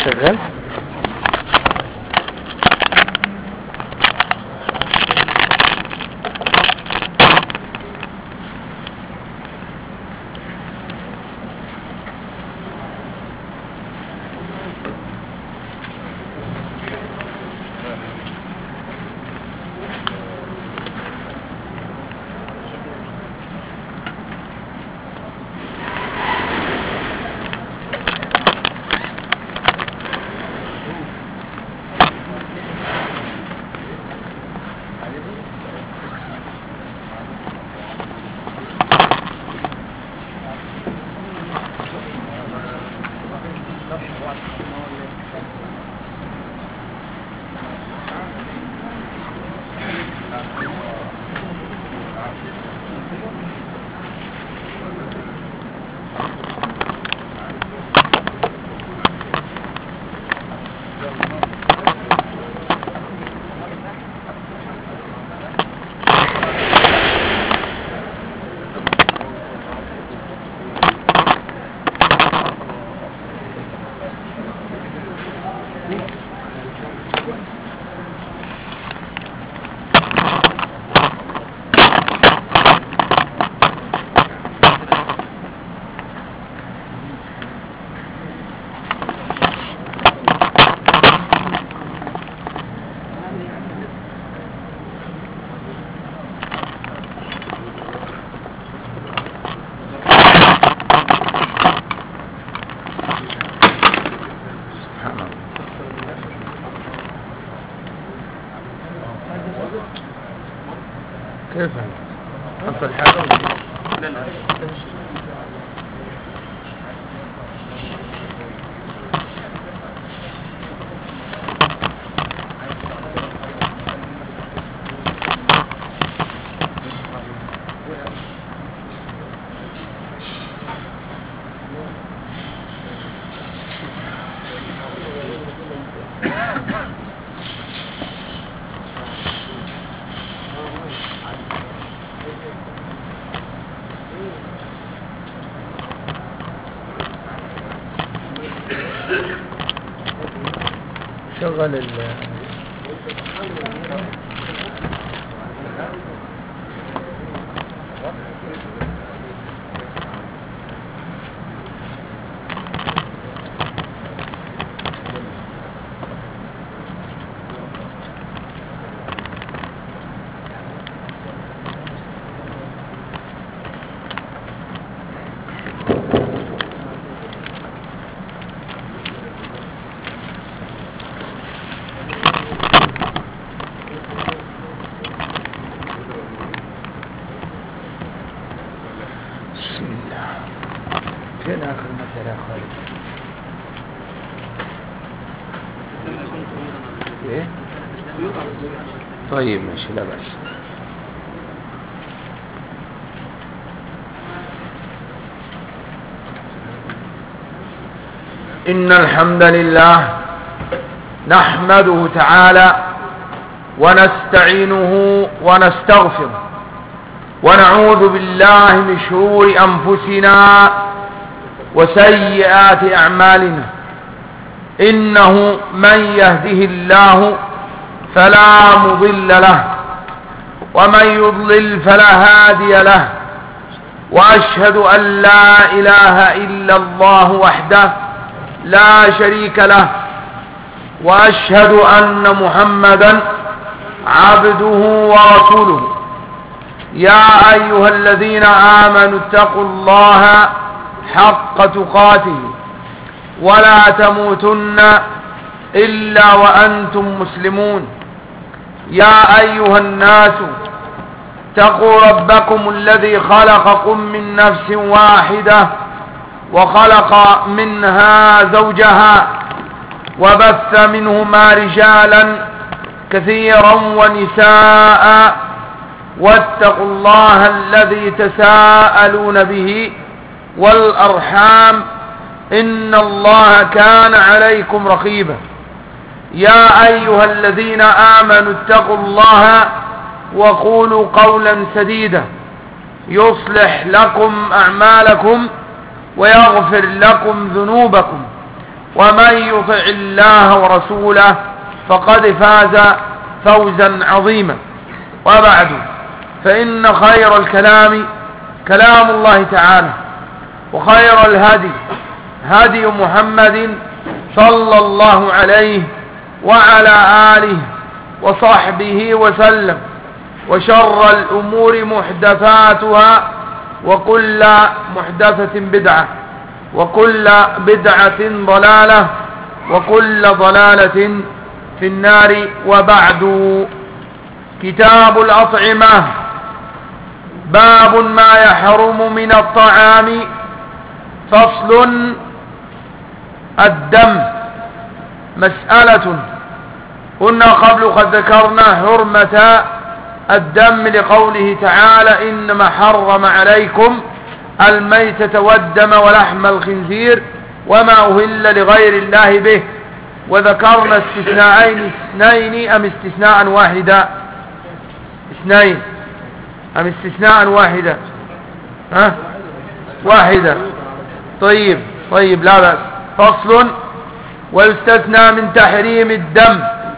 شغال. كيف حط الحاجة شغل فين آخر مسألة يا خالد؟ إيه؟ طيب ماشي لا بأس. إن الحمد لله نحمده تعالى ونستعينه ونستغفره ونعوذ بالله من شرور أنفسنا وسيئات أعمالنا. إنه من يهده الله فلا مضل له ومن يضلل فلا هادي له، وأشهد أن لا إله إلا الله وحده لا شريك له، وأشهد أن محمدا عبده ورسوله. يا أيها الذين آمنوا اتقوا الله حق تقاته ولا تموتن إلا وأنتم مسلمون. يا أيها الناس اتقوا ربكم الذي خلقكم من نفس واحدة وخلق منها زوجها وبث منهما رجالا كثيرا ونساء، واتقوا الله الذي تساءلون به والأرحام إن الله كان عليكم رقيبا. يا أيها الذين آمنوا اتقوا الله وقولوا قولا سديدا يصلح لكم أعمالكم ويغفر لكم ذنوبكم، ومن يطع الله ورسوله فقد فاز فوزا عظيما. وبعد، فإن خير الكلام كلام الله تعالى، وخير الهدي هدي محمد صلى الله عليه وعلى آله وصحبه وسلم، وشر الأمور محدثاتها، وكل محدثة بدعة، وكل بدعة ضلالة، وكل ضلالة في النار. وبعد، كتاب الأطعمة، باب ما يحرم من الطعام. فصل: الدم. مسألة، قلنا قبل قد ذكرنا حرمة الدم لقوله تعالى: إنما حرم عليكم الميتة والدم ولحم الخنزير وما أهل لغير الله به. وذكرنا استثناءين اثنين أم استثناء واحدا؟ اثنين أم استثناء واحدا؟ واحدا. طيب لا بأس. فصل: ويستثنى من تحريم الدم،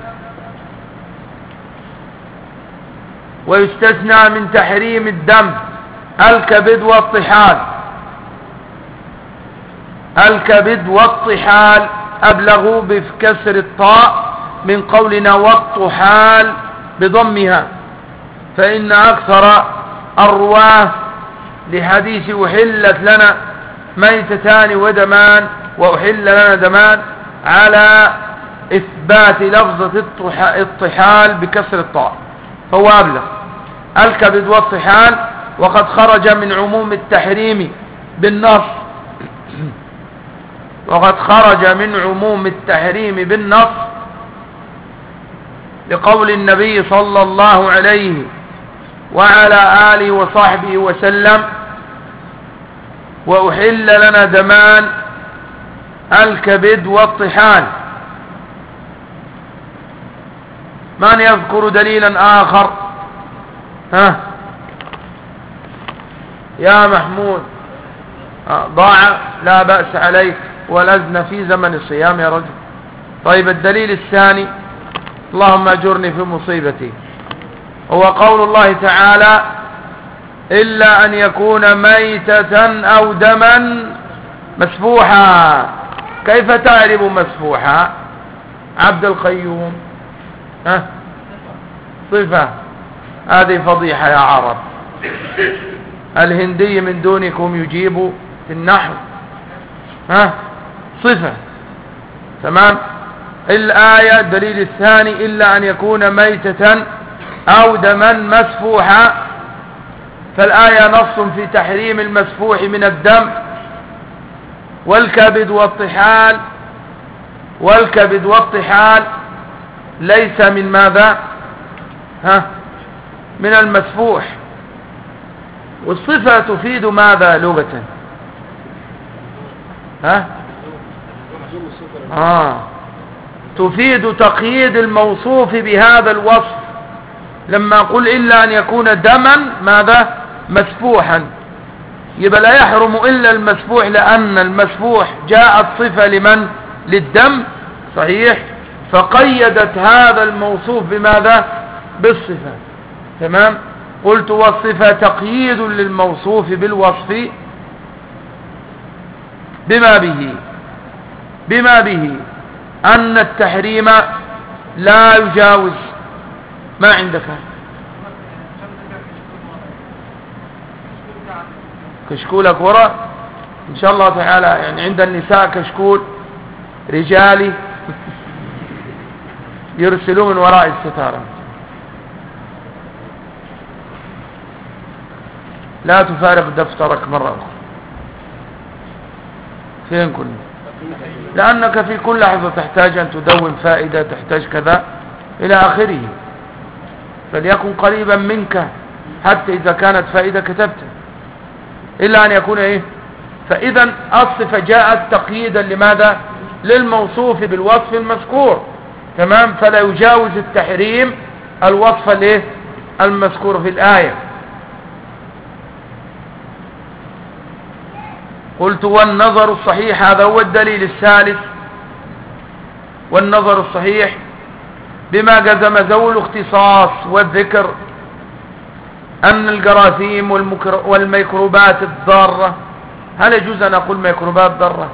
ويستثنى من تحريم الدم الكبد والطحال. الكبد والطحال أبلغوا بكسر الطاء من قولنا والطحال بضمها، فإن أكثر الرواه لحديث أحلت لنا ميتتان ودمان وأحل لنا دمان على إثبات لفظة الطحال بكسر الطاء، فهو أبلغ. الكبد والطحال، وقد خرج من عموم التحريم بالنص، وقد خرج من عموم التحريم بالنص لقول النبي صلى الله عليه وعلى آله وصحبه وسلم: وأحل لنا دمان الكبد والطحال. من يذكر دليلا آخر؟ يا محمود. ضاع، لا بأس عليك، ولزنا في زمن الصيام يا رجل. طيب، الدليل الثاني: اللهم أجرني في مصيبتي، هو قول الله تعالى: إلا أن يكون ميتة أو دما مسفوحا. كيف تعرف مسفوحا عبد القيوم؟ صفة. هذه فضيحة يا عرب. الهندي من دونكم يجيب في النحو. صفة. تمام. الآية الدليل الثاني: إلا أن يكون ميتة أو دما مسفوحا. فالآية نص في تحريم المسفوح من الدم. والكبد والطحال ليس من ماذا؟ من المسفوح. والصفة تفيد ماذا لغة؟ تفيد تقييد الموصوف بهذا الوصف. لما أقول إلا أن يكون دما ماذا؟ مسفوحا، يبقى لا يحرم إلا المسفوح، لأن المسفوح جاءت صفة لمن؟ للدم، صحيح؟ فقيدت هذا الموصوف بماذا؟ بالصفة. تمام. قلت: والصفة تقييد للموصوف بالوصف بما به أن التحريم لا يجاوز. ما عندك؟ كشكولك وراء إن شاء الله تعالى. يعني عند النساء كشكول رجالي يرسلوا من وراء الستارة. لا تفارق دفترك مرة أخرى. فين كنا؟ لأنك في كل لحظة تحتاج أن تدون فائدة، تحتاج كذا إلى آخره، فليكن قريبا منك حتى إذا كانت فائدة كتبتها. إلا أن يكون إيه؟ فإذا الصفة جاءت تقييدا لماذا؟ للموصوف بالوصف المذكور. تمام. فلا يجاوز التحريم الوصف الايه؟ المذكور في الآية. قلت: والنظر الصحيح، هذا هو الدليل الثالث والنظر الصحيح بما جزم ذوي الاختصاص والذكر أن الجراثيم والميكروبات الضارة، هل يجوز أن أقول ميكروبات ضارة؟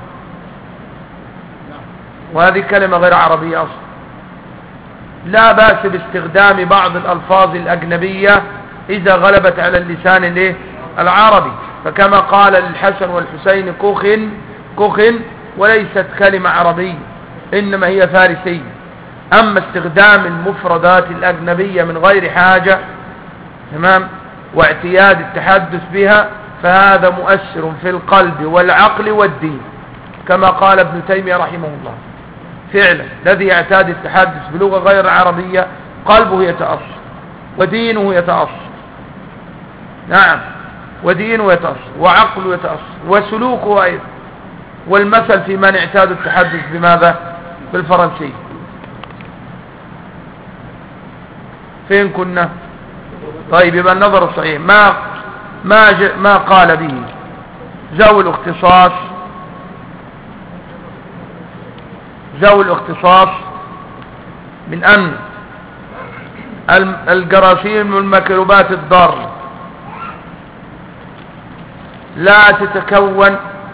وهذه كلمة غير عربية أصلا. لا بأس باستخدام بعض الألفاظ الأجنبية إذا غلبت على اللسان العربي، فكما قال للحسن والحسين كخن وليست كلمة عربية إنما هي فارسية. أما استخدام المفردات الأجنبية من غير حاجة تمام واعتياد التحدث بها فهذا مؤثر في القلب والعقل والدين، كما قال ابن تيمية رحمه الله. فعلا الذي يعتاد التحدث بلغة غير عربية قلبه يتأثر ودينه يتأثر، نعم، ودينه يتأثر وعقله يتأثر وسلوكه أيضا. والمثل في من اعتاد التحدث بماذا؟ بالفرنسية. فين كنا؟ طيب يبقى النظر الصحيح ما قال به ذوي الاختصاص من أن الجراثيم والميكروبات الضارة لا تتكون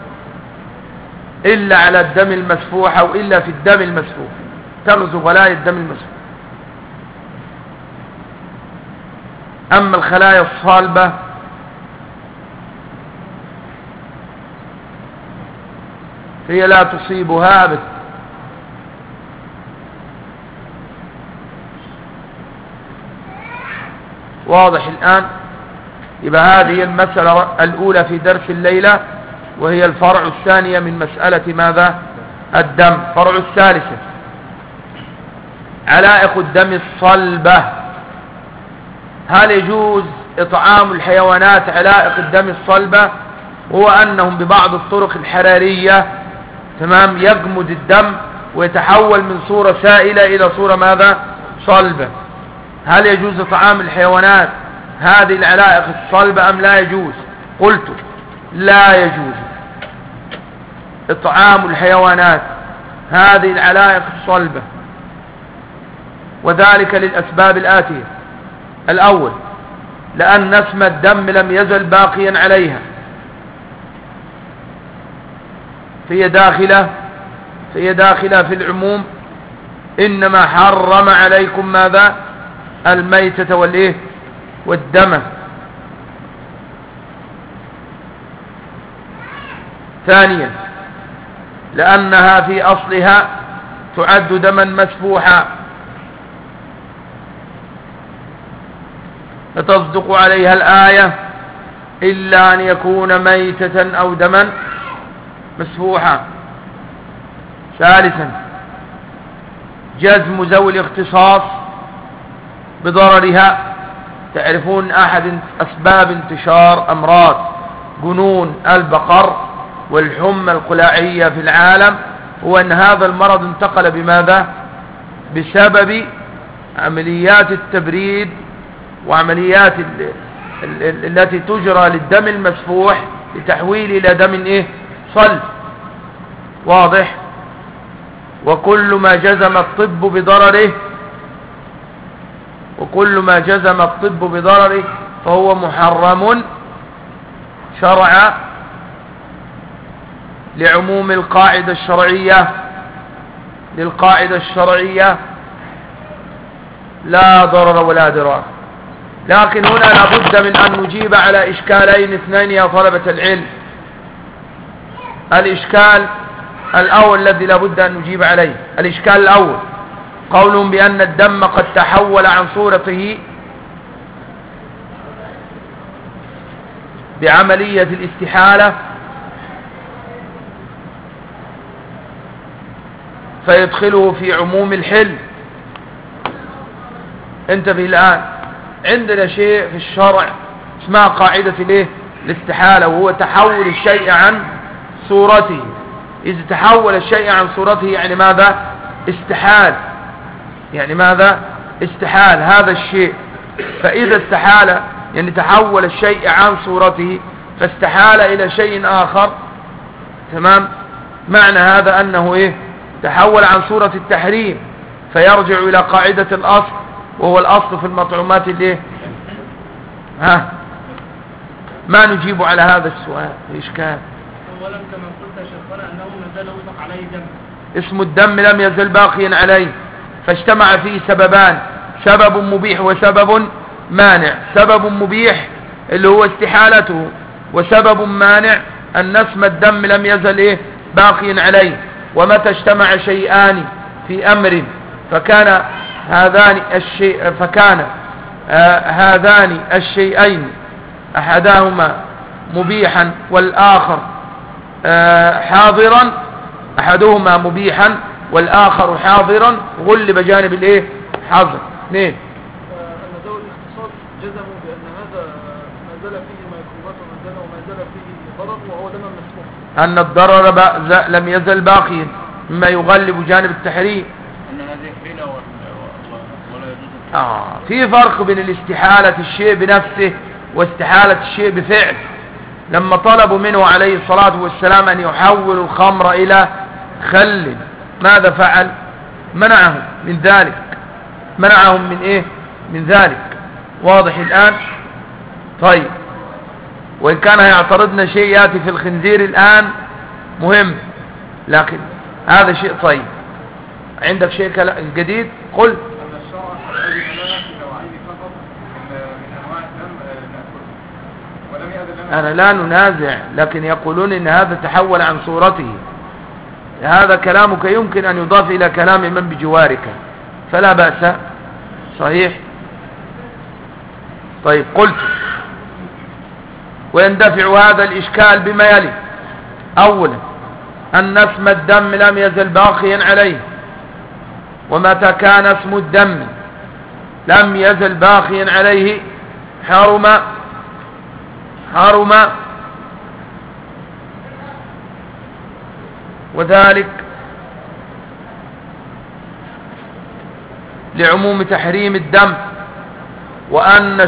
إلا على الدم المسفوح أو إلا في الدم المسفوح، تغزو غلايا الدم المسفوح. أما الخلايا الصلبة هي لا تصيبها أبدا. واضح الآن؟ يبقى هذه المسألة الأولى في درس الليلة، وهي الفرع الثانية من مسألة ماذا؟ الدم. فرع الثالثة علائق الدم الصلبة. هل يجوز إطعام الحيوانات علائق الدم الصلبة؟ وهو أنهم ببعض الطرق الحرارية تمام يجمد الدم ويتحول من صورة سائلة إلى صورة ماذا؟ صلبة. هل يجوز إطعام الحيوانات هذه العلائق الصلبة أم لا يجوز؟ قلت لا يجوز إطعام الحيوانات هذه العلائق الصلبة، وذلك للأسباب الآتية. الأول، لأن نسم الدم لم يزل باقيا عليها، فهي داخلة في العموم. إنما حرم عليكم ماذا؟ الميتة والدم. ثانيا، لأنها في أصلها تعد دما مسفوحا، فتصدق عليها الآية إلا أن يكون ميتة أو دما مسفوحا. ثالثا، جزم ذوي الاختصاص بضررها. تعرفون أحد أسباب انتشار أمراض جنون البقر والحمى القلاعية في العالم هو أن هذا المرض انتقل بماذا؟ بسبب عمليات التبريد وعمليات التي تجرى للدم المسفوح لتحويل إلى دم صلب. واضح؟ وكل ما جزم الطب بضرره فهو محرم شرعا لعموم القاعدة الشرعية لا ضرر ولا ضرار. لكن هنا لابد من أن نجيب على إشكالين اثنين يا طلبة العلم. الإشكال الأول الذي لابد أن نجيب عليه، الإشكال الأول قولهم بأن الدم قد تحول عن صورته بعملية الاستحالة فيدخله في عموم الحل. انتبه الآن، عندنا شيء في الشرع اسمها قاعدة الاستحالة، وهو تحول الشيء عن صورته. إذا تحول الشيء عن صورته يعني ماذا؟ استحال. يعني ماذا؟ استحال هذا الشيء. فإذا استحال يعني تحول الشيء عن صورته فاستحال إلى شيء آخر، تمام؟ معنى هذا أنه تحول عن صورة التحريم فيرجع إلى قاعدة الأصل، وهو الأصل في المطعومات الايه؟ ما نجيب على هذا السؤال إشكال. أولا كما قلت يا شيخنا أنه ما زال يطلق عليه دم، اسم الدم لم يزل باقيا عليه، فاجتمع فيه سببان، سبب مبيح وسبب مانع. سبب مبيح اللي هو استحالته، وسبب مانع أن اسم الدم لم يزل باقيا عليه. ومتى اجتمع شيئان في أمر فكان هذان الشيئين أحدهما مبيحا والآخر حاضرا، أحدهما مبيحا والآخر حاضرا، غلب جانب حاضر. اثنين، أن ذوي الاختصاص جزموا بأن هذا ما زال فيه ميكروبات وما زال فيه ضرر وهو دم مسموح، أن الضرر لم يزل باقيا مما يغلب جانب التحريم. أن هذه حيلة ولا يجوز. في فرق بين الاستحالة الشيء بنفسه واستحالة الشيء بفعل. لما طلبوا منه عليه الصلاة والسلام أن يحول الخمر إلى خل، ماذا فعل؟ منعهم من ذلك. منعهم من ذلك. واضح الآن؟ طيب، وإن كان يعترضنا شيء يأتي في الخنزير الآن مهم، لكن هذا شيء طيب. عندك شيء جديد؟ قل. أن الشرع الذي لا في نوعيه فقط من أنواع الدم نأكله ولم يأذن لنا. أنا لا ننازع، لكن يقولون إن هذا تحول عن صورته. هذا كلامك يمكن أن يضاف إلى كلام من بجوارك، فلا بأس. صحيح. طيب، قلت ويندفع هذا الإشكال بما يلي. أولا، أن اسم الدم لم يزل باقيا عليه، ومتى كان اسم الدم لم يزل باقيا عليه حرم، وذلك لعموم تحريم الدم، وأن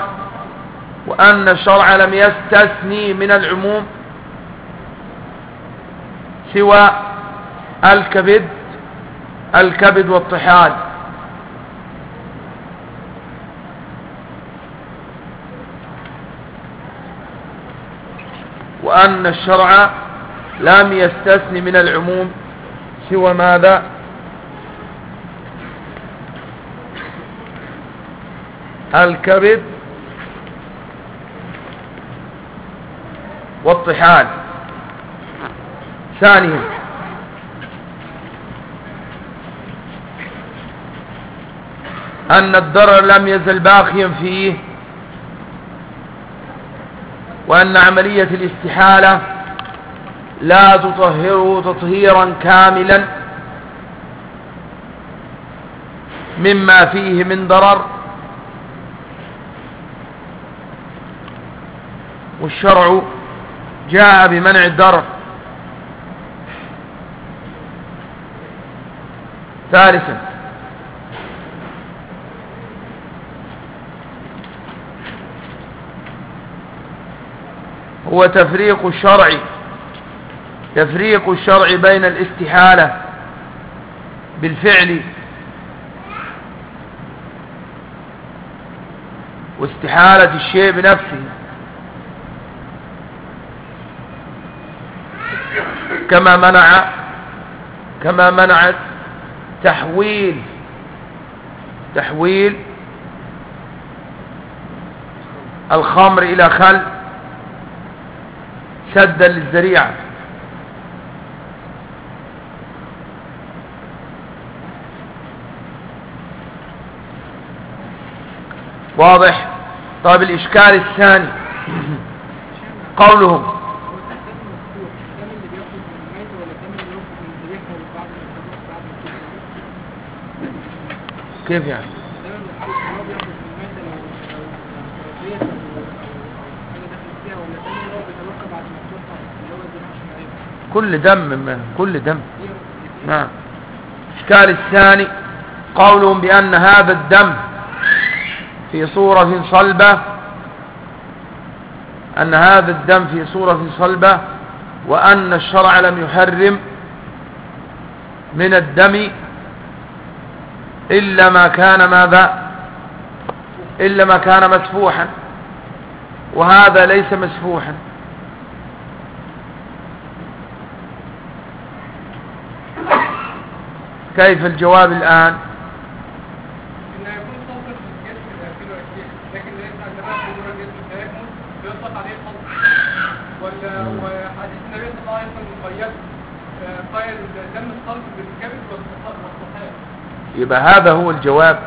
الشرع لم يستثني من العموم سوى الكبد والطحال. وأن الشرع لم يستثني من العموم سوى ماذا؟ الكبد والطحال. ثانيا، أن الضرر لم يزل باقيا فيه، وأن عملية الاستحالة لا تطهره تطهيرا كاملا مما فيه من ضرر، والشرع جاء بمنع الضرر. ثالثا، هو تفريق الشرع بين الاستحالة بالفعل واستحالة الشيء بنفسه، كما منعت تحويل الخمر إلى خل سدا للذريعة. واضح؟ طيب، الإشكال الثاني قولهم كيف يعني؟ كل دم. نعم. الإشكال الثاني قولهم بأن هذا الدم في صورة صلبة، وأن الشرع لم يحرم من الدم إلا ما كان ماذا؟ إلا ما كان مسفوحا، وهذا ليس مسفوحا. كيف الجواب الآن؟ إنه يكون صوتا في الجسم الأكل والشيء، لكن ليس عندما يكون الجسم لا يكمل فيطلق عليه صوت. وحديث النبي صلى الله عليه وسلم قيد دم الصلب بالكبد والطحال. يبقى هذا هو الجواب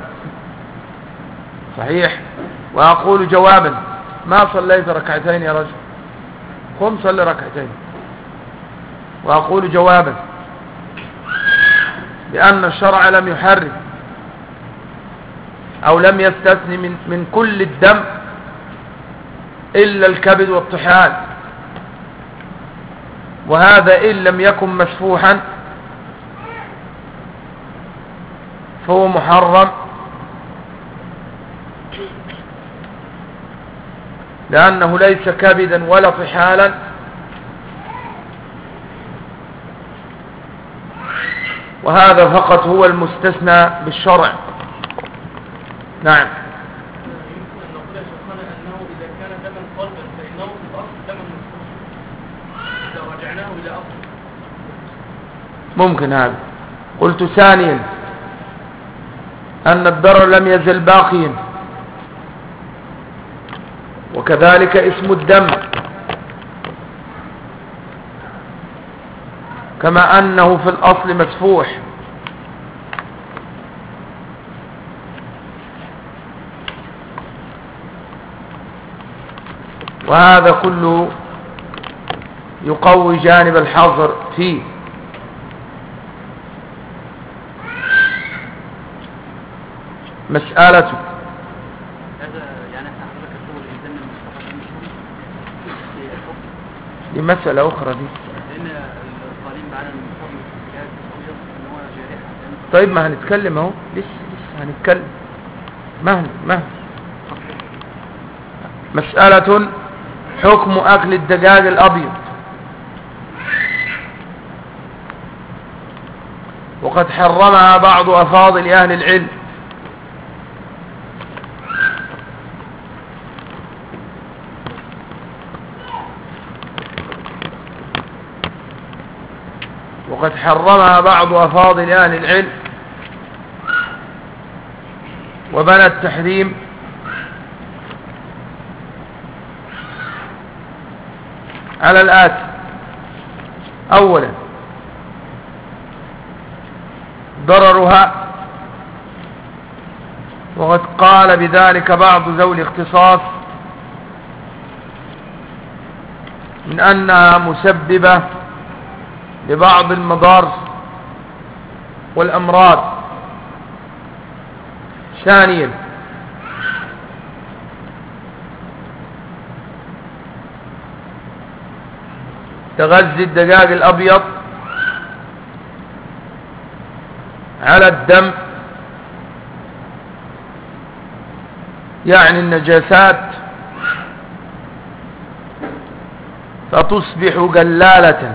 صحيح. وأقول جوابا: ما صليت ركعتين يا رجل، قم صلي ركعتين. وأقول جوابا: لأن الشرع لم يحرم أو لم يستثني من كل الدم إلا الكبد والطحال، وهذا إن لم يكن مسفوحا فهو محرم، لأنه ليس كبدا ولا طحالا، وهذا فقط هو المستثنى بالشرع. نعم. يمكن أن نقول يا شيخنا أنه إذا كان دما صلبا فإنه في الأصل دما مسفوح إذا رجعناه إلى أصل. ممكن هذا. قلت ثانيا أن الضرر لم يزل باقيا، وكذلك اسم الدم، كما أنه في الأصل مسفوح. وهذا كله يقوي جانب الحظر فيه. مسألة هذا يعني احنا حضرتك الصور الإنسان المستقبل مش في الحكم، دي مسألة أخرى دي. لأن القائلين معنا المحكم في جهاز التصوير إن هو جارحة. طيب ما هنتكلم اهو، لسه هنتكلم. مهل مسألة: حكم أكل الدجاج الأبيض. وقد حرمها بعض أفاضل أهل العلم، وقد حرمها بعض أفاضل أهل العلم، وبنى التحريم على الآتي: أولا ضررها، وقد قال بذلك بعض ذوي الاختصاص من أنها مسببة لبعض المضار والأمراض. ثانيا تغذي الدجاج الأبيض على الدم، يعني النجاسات، فتصبح جلالة.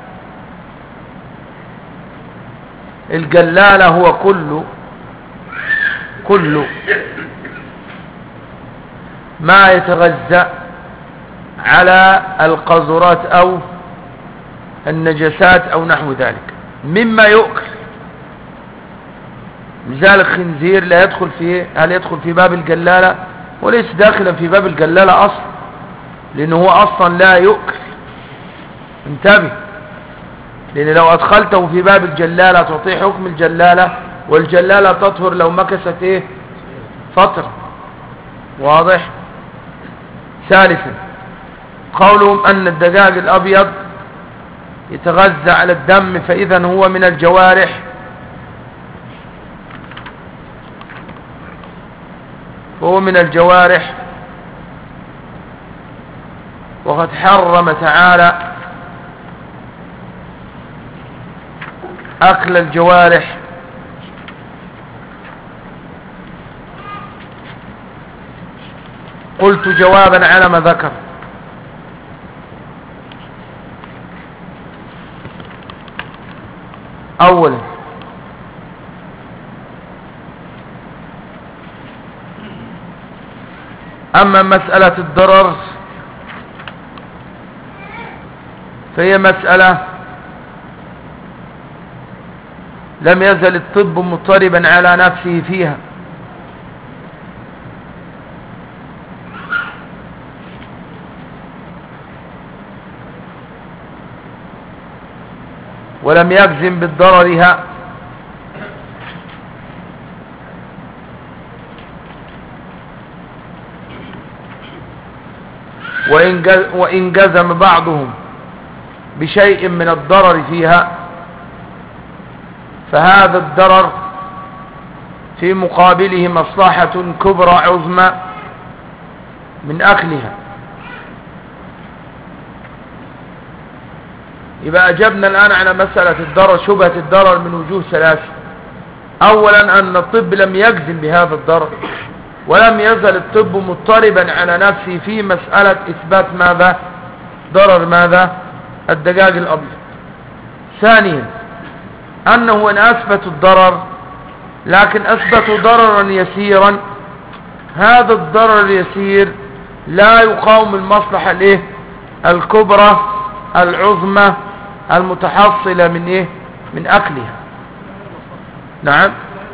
الجلالة هو كل ما يتغذى على القذرات أو النجاسات أو نحو ذلك مما يؤكل. مثال الخنزير لا يدخل فيه، هل يدخل في باب الجلالة؟ وليس داخلا في باب الجلالة أصلا، لأنه هو أصلا لا يؤكل. انتبه، لأن لو أدخلته في باب الجلالة تعطيه حكم الجلالة، والجلالة تطهر لو مكست فترة. واضح؟ ثالثا قولهم أن الدجاج الأبيض يتغذى على الدم، فإذا هو من الجوارح، وقد حرم تعالى أكل الجوارح. قلت جوابا على ما ذكر: أولا أما مسألة الضرر فهي مسألة لم يزل الطب مضطربا على نفسه فيها، ولم يجزم بالضررها، وإن جزم بعضهم بشيء من الضرر فيها فهذا الضرر في مقابله مصلحة كبرى عظمى من أكلها. يبقى أجبنا الآن على مسألة الضرر، شبهة الضرر من وجوه ثلاثة. أولا أن الطب لم يجزم بهذا الضرر، ولم يزل الطب مضطربا على نفسه في مسألة إثبات ماذا؟ ضرر ماذا؟ الدجاج الأبيض. ثانيا أنه إن أثبتوا الضرر لكن أثبتوا ضررا يسيرا، هذا الضرر اليسير لا يقاوم المصلحة الإيه؟ الكبرى العظمى المتحصلة من إيه؟ من أكلها. نعم،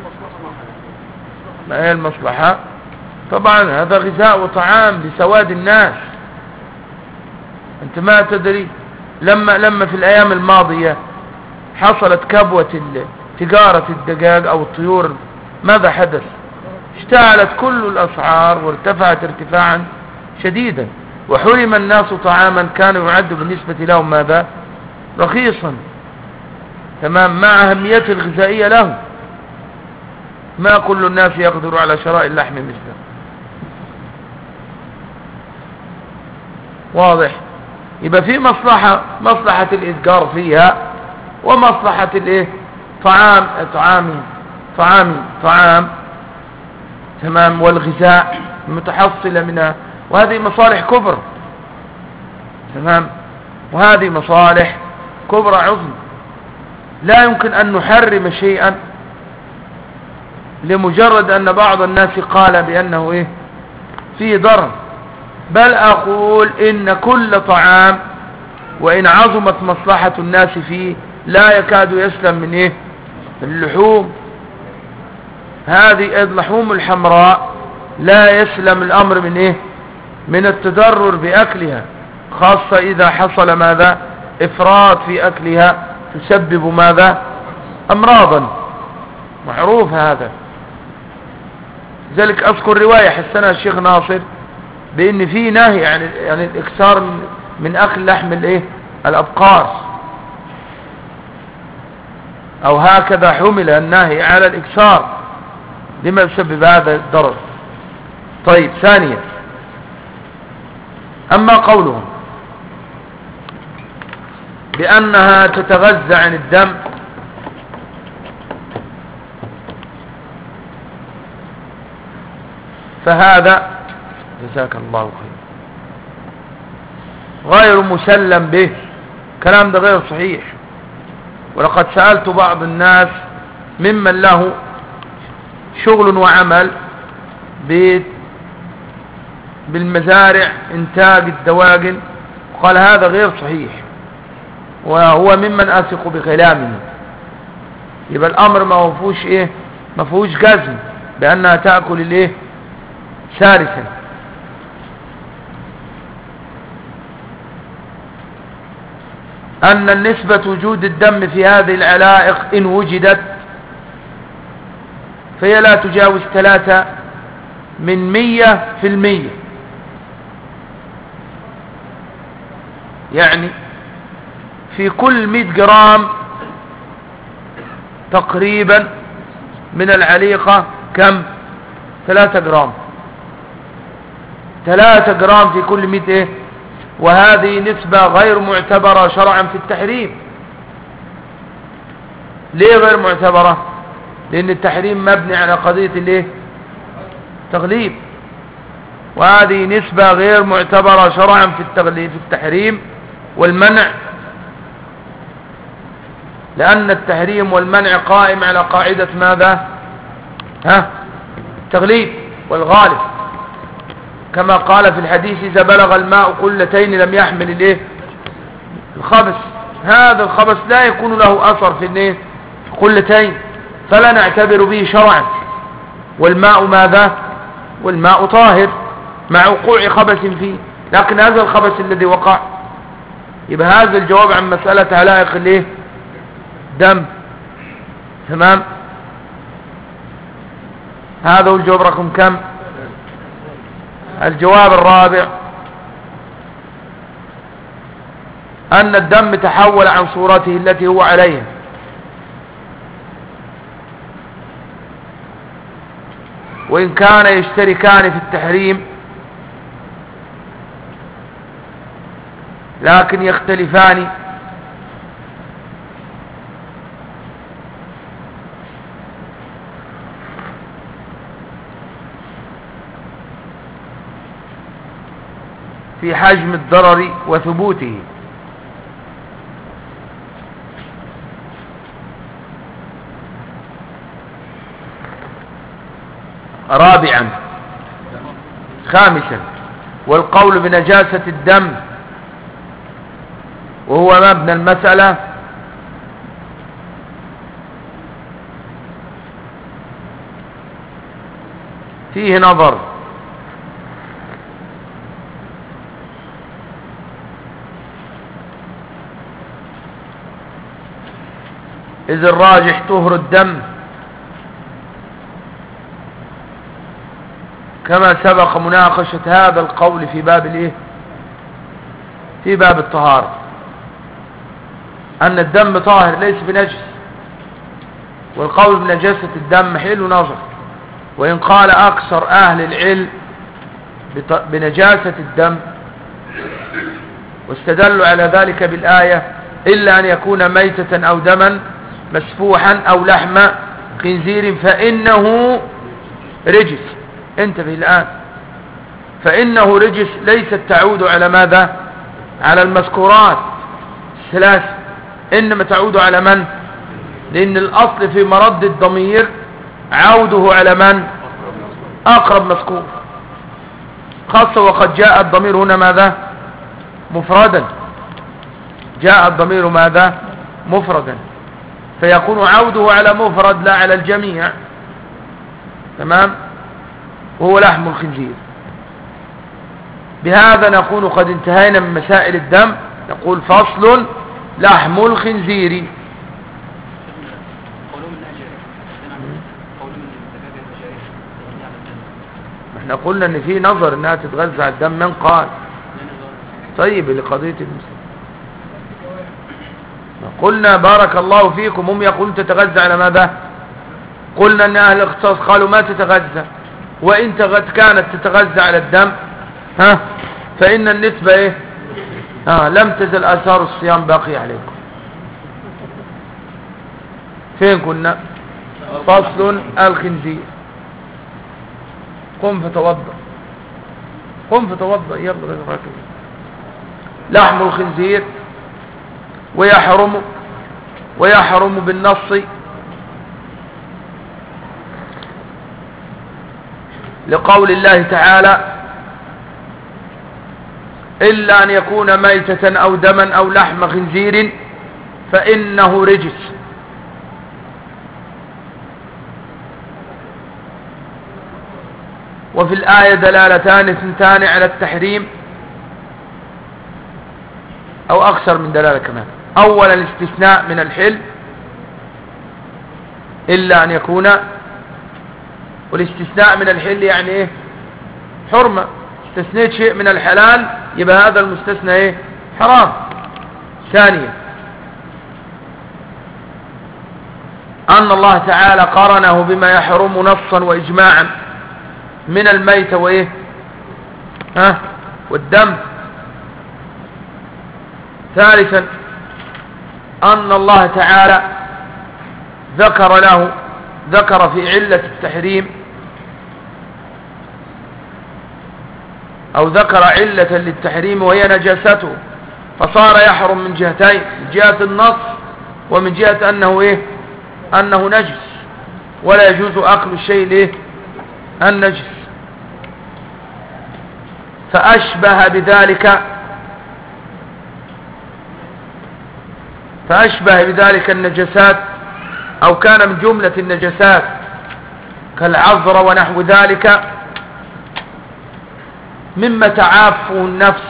ما هي المصلحة؟ طبعا هذا غذاء وطعام لسواد الناس. أنت ما تدري لما في الأيام الماضية حصلت كبوة تجارة الدجاج أو الطيور، ماذا حدث؟ اشتعلت كل الأسعار وارتفعت ارتفاعا شديدا، وحرم الناس طعاما كان يعد بالنسبة لهم ماذا؟ رخيصا. تمام، مع أهمية الغذائية له، ما كل الناس يقدر على شراء اللحم مثله. واضح؟ يبقى في مصلحة الإتجار فيها، ومصلحة الايه؟ طعام تمام، والغذاء المتحصلة منها، وهذه مصالح كبرى. تمام، وهذه مصالح كبرى عظمى. لا يمكن أن نحرم شيئا لمجرد أن بعض الناس قال بأنه إيه؟ فيه ضرر، بل أقول إن كل طعام وإن عظمت مصلحة الناس فيه لا يكاد يسلم من إيه؟ اللحوم. هذه اللحوم الحمراء لا يسلم الأمر من إيه؟ من التضرر بأكلها، خاصة إذا حصل ماذا؟ إفراط في أكلها تسبب ماذا؟ أمراضا، معروف هذا. ذلك أذكر رواية حسنها الشيخ ناصر بأن في نهي عن الإكثار من أكل لحم الإيه؟ الأبقار، أو هكذا حمل النهي على الإكثار لما يسبب هذا الضرر. طيب، ثانيا أما قولهم بأنها تتغذى عن الدم، فهذا جزاك الله خير غير مسلم به، كلام ده غير صحيح. ولقد سألت بعض الناس ممن له شغل وعمل بالمزارع إنتاج الدواجن، قال هذا غير صحيح، وهو ممن أثق بكلامه. يبقى الأمر ما فيهوش إيه؟ ما فيهوش جزم بأنها تأكل الإيه؟ ثالثا. أن النسبة وجود الدم في هذه العلائق إن وجدت فهي لا تجاوز 3% يعني في كل 100 جرام تقريبا من العليقة كم؟ 3 جرام. 3 جرام في كل 100 إيه؟ وهذه نسبة غير معتبرة شرعا في التحريم. ليه غير معتبرة؟ لأن التحريم مبني على قضية الايه؟ تغليب، وهذه نسبة غير معتبرة شرعا في التحريم والمنع. لأن التحريم والمنع قائم على قاعدة ماذا؟ التغليب والغالب، كما قال في الحديث إذا بلغ الماء قلتين لم يحمل الايه؟ الخبث. هذا الخبث لا يكون له أثر في قلتين، فلا نعتبر به شرعا. والماء ماذا؟ والماء طاهر مع وقوع خبث فيه، لكن هذا الخبث الذي وقع، يبقى هذا الجواب عن مسألة علائق الايه؟ دم. تمام. هذا هو الجواب رقم كم؟ الجواب الرابع أن الدم تحول عن صورته التي هو عليها، وإن كان يشتركان في التحريم لكن يختلفان في حجم الضرر وثبوته. رابعا خامسا والقول بنجاسة الدم وهو مبنى المسألة فيه نظر، إذ الراجح طهر الدم كما سبق مناقشة هذا القول في باب الايه؟ في باب الطهارة، أن الدم طاهر ليس بنجس، والقول بنجاسة الدم حل نظر. وإن قال أكثر أهل العلم بنجاسة الدم واستدلوا على ذلك بالآية إلا أن يكون ميتة أو دما مسفوحا أو لحم خنزير فإنه رجس. انتبه الآن، فإنه رجس ليست تعود على ماذا؟ على المذكورات الثلاث، إنما تعود على من؟ لأن الأصل في مرد الضمير عوده على من؟ أقرب مذكور، خاصة وقد جاء الضمير هنا ماذا؟ مفردا. جاء الضمير ماذا؟ مفردا، فيكون عوده على مفرد لا على الجميع. تمام. وهو لحم الخنزير. بهذا نكون قد انتهينا من مسائل الدم. نقول فصل لحم الخنزير. احنا قلنا ان في نظر انها تتغذى على الدم، من قال؟ طيب لقضية المسلم قلنا بارك الله فيكم هم يقولون تتغذى على ماذا؟ قلنا ان اهل الاختصاص قالوا ما تتغذى، وان كانت تتغذى على الدم فان النسبة ايه؟ لم تزل اثار الصيام باقي عليكم. فين كنا؟ فصل الخنزير. قم فتوضأ، قم فتوضأ، يلا راكب. لحم الخنزير ويحرم بالنص لقول الله تعالى إلا أن يكون ميتة أو دما أو لحم خنزير فإنه رجس. وفي الآية دلالتان اثنتان على التحريم أو أكثر من دلالة كمان. أولا الاستثناء من الحل إلا أن يكون، والاستثناء من الحل يعني إيه؟ حرمة. استثنيت شيء من الحلال يبقى هذا المستثنى إيه؟ حرام. ثانيا أن الله تعالى قرنه بما يحرم نصا وإجماعا من الميت وإيه؟ والدم. ثالثا أن الله تعالى ذكر في علة التحريم أو ذكر علة للتحريم وهي نجاسته، فصار يحرم من جهتين، من جهة النص ومن جهة أنه إيه؟ أنه نجس، ولا يجوز أكل الشيء الإيه؟ النجس. فأشبه بذلك النجسات، أو كان من جملة النجسات كالعذر ونحو ذلك مما تعافه النفس.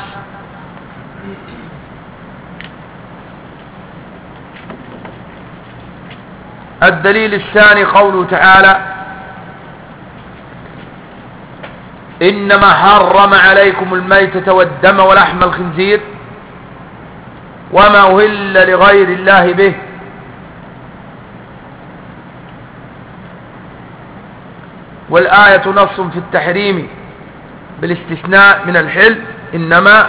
الدليل الثاني قوله تعالى: إنما حرم عليكم الميتة والدم ولحم الخنزير وما أهل لغير الله به. والآية نص في التحريم بالاستثناء من الحل، إنما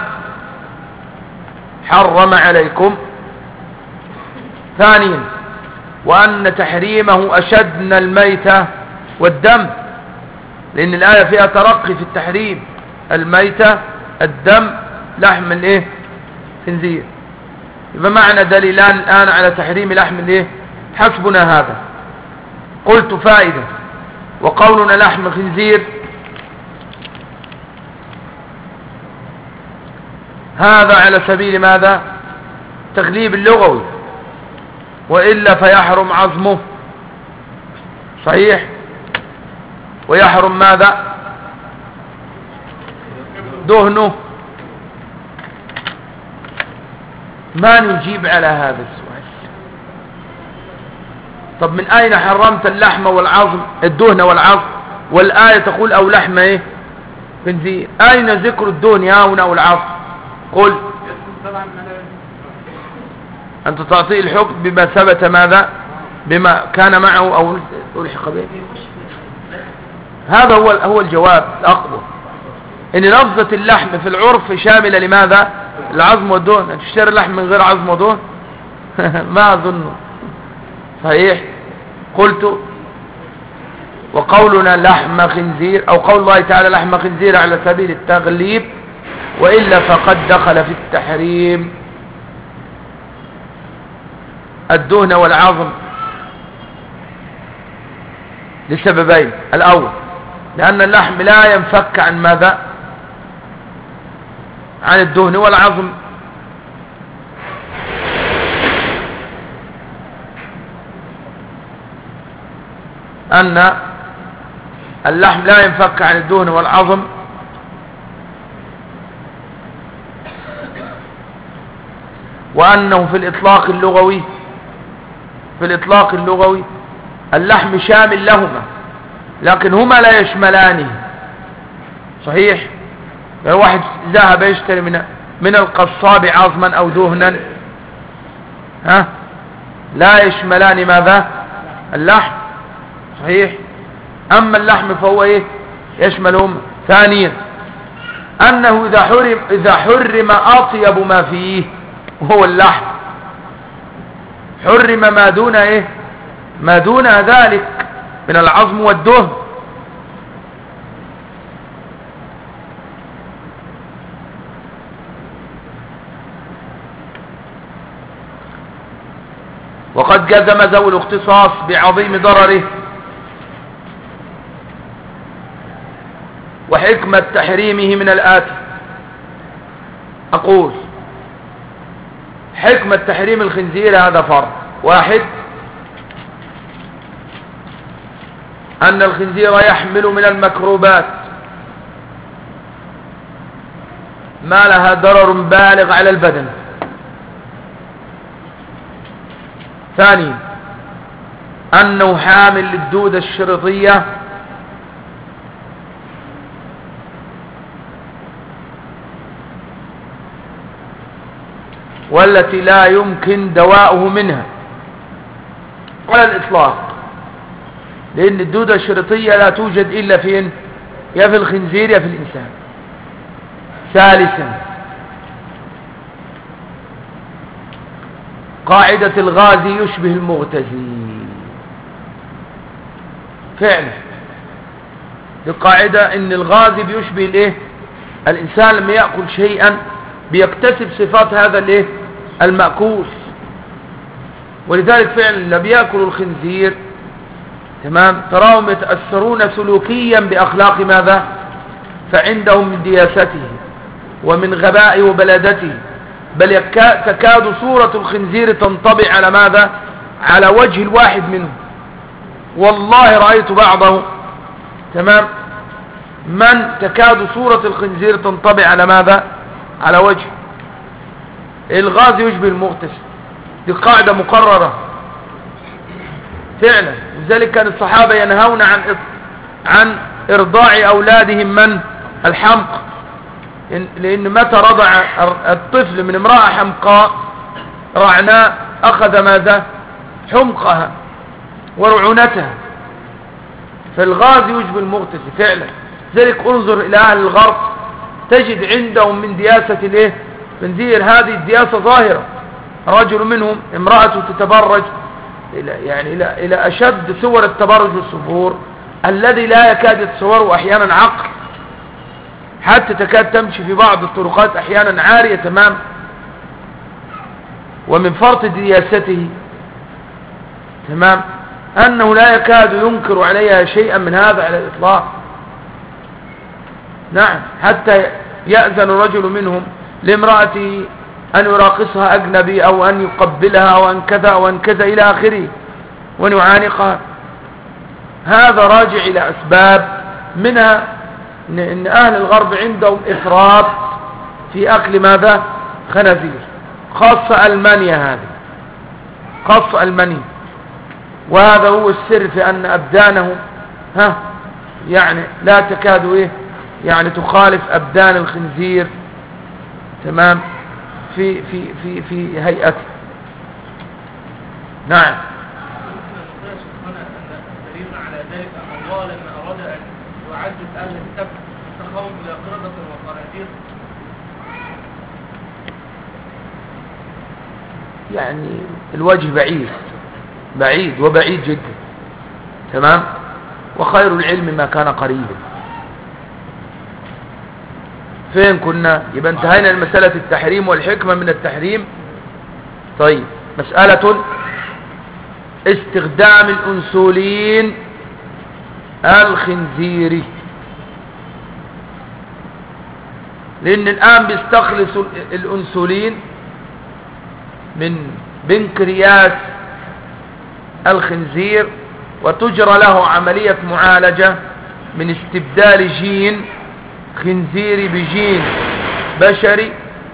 حرم عليكم. ثانيا، وأن تحريمه أشد من الميتة والدم، لأن الآية فيها ترقي في التحريم: الميتة، الدم، لحم الايه؟ خنزير. يبقى معنى دليلان الآن على تحريم لحم الايه؟ حسبنا هذا. قلت فائدة: وقولنا لحم خنزير هذا على سبيل ماذا؟ تغليب اللغوي، وإلا فيحرم عظمه، صحيح، ويحرم ماذا؟ دهنه. ما نجيب على هذا السؤال. طب من أين حرمت اللحم والعظم، الدهن والعظم، والآية تقول أو لحم ايه؟ خنزير؟ أين ذكر الدهن هنا والعظم؟ قل. أنت تعطيه الحكم بما ثبت ماذا؟ بما كان معه أو ألحق به. هذا هو الجواب الأقوى، إن لفظة اللحم في العرف شاملة لماذا؟ العظم والدهن. تشتري اللحم من غير عظم ودهن؟ ما أظن. صحيح. قلت: وقولنا لحم خنزير، أو قول الله تعالى لحم خنزير على سبيل التغليب، وإلا فقد دخل في التحريم الدهن والعظم لسببين: الأول لأن اللحم لا ينفك عن ماذا؟ عن الدهن والعظم. أن اللحم لا ينفك عن الدهن والعظم، وأنه في الإطلاق اللغوي اللحم شامل لهما، لكن هما لا يشملانه. صحيح. يعني واحد ذهب يشتري من القصاب عظما أو دهنا، لا يشملان ماذا؟ اللحم. صحيح. أما اللحم فهو ايه؟ يشملهم. ثانيا، أنه إذا حرم أطيب ما فيه وهو اللحم، حرم ما دون ايه؟ ما دون ذلك من العظم والدهن. وقد جزم ذوي الاختصاص بعظيم ضرره وحكمة تحريمه من الآتي. أقول: حكمة تحريم الخنزير هذا فرض. واحد: أن الخنزير يحمل من الميكروبات ما لها ضرر بالغ على البدن. ثانيا: أنه حامل للدودة الشريطية والتي لا يمكن دواؤه منها على الإطلاق، لأن الدودة الشريطية لا توجد إلا فين؟ يا في الخنزير يا في الإنسان. ثالثا: قاعدة الغازي يشبه المغتزي. فعلا القاعدة ان الغازي بيشبه الايه؟ الإنسان لما يأكل شيئا بيكتسب صفات هذا الايه؟ المأكول. ولذلك فعلا اللي بيأكلوا الخنزير تمام تراهم يتأثرون سلوكيا بأخلاق ماذا؟ فعندهم من دياسته ومن غباء وبلادته، بل تكاد صورة الخنزير تنطبع على ماذا؟ على وجه الواحد منهم. والله رأيت بعضه تمام من تكاد صورة الخنزير تنطبع على ماذا؟ على وجه. الغاز يشبه المغتسل، دي قاعدة مقررة فعلا. لذلك كان الصحابة ينهون عن إرضاع أولادهم من الحمق، لأن متى رضع الطفل من امرأة حمقاء رعناء أخذ ماذا؟ حمقها ورعونتها. فالغاز يشبه المغتسل فعلا. ذلك انظر إلى أهل الغرب تجد عندهم من دياسة الايه؟ خنزير. هذه الدياسة ظاهرة. رجل منهم امرأته تتبرج إلى أشد صور التبرج والسفور الذي لا يكاد يتصوره أحيانا عقل، حتى تكاد تمشي في بعض الطرقات أحيانا عارية تمام. ومن فرط دياسته تمام أنه لا يكاد ينكر عليها شيئا من هذا على الإطلاق. نعم، حتى يأذن رجل منهم لامرأته أن يراقصها أجنبي أو أن يقبلها أو أن كذا أو أن كذا إلى آخره وأن يعانقها. هذا راجع إلى أسباب، منها إن أهل الغرب عندهم إفراط في أكل ماذا؟ خنازير، خاصة ألمانيا. هذه خاصة ألمانيا، وهذا هو السر في أن أبدانه يعني لا تكاد تخالف أبدان الخنزير تمام في هيئته. نعم. دليل على ذلك أن الله لما أراد أن يعذب أهل السبت سخرهم إلى قردة وخنازير. يعني الوجه بعيد وبعيد جدا تمام. وخير العلم ما كان قريبا. فين كنا؟ يبقى انتهينا لمسألة التحريم والحكمة من التحريم. طيب، مسألة استخدام الأنسولين الخنزيري، لأن الآن بيستخلص الأنسولين من بنكرياس الخنزير وتجرى له عملية معالجة من استبدال جين خنزيري بجين بشري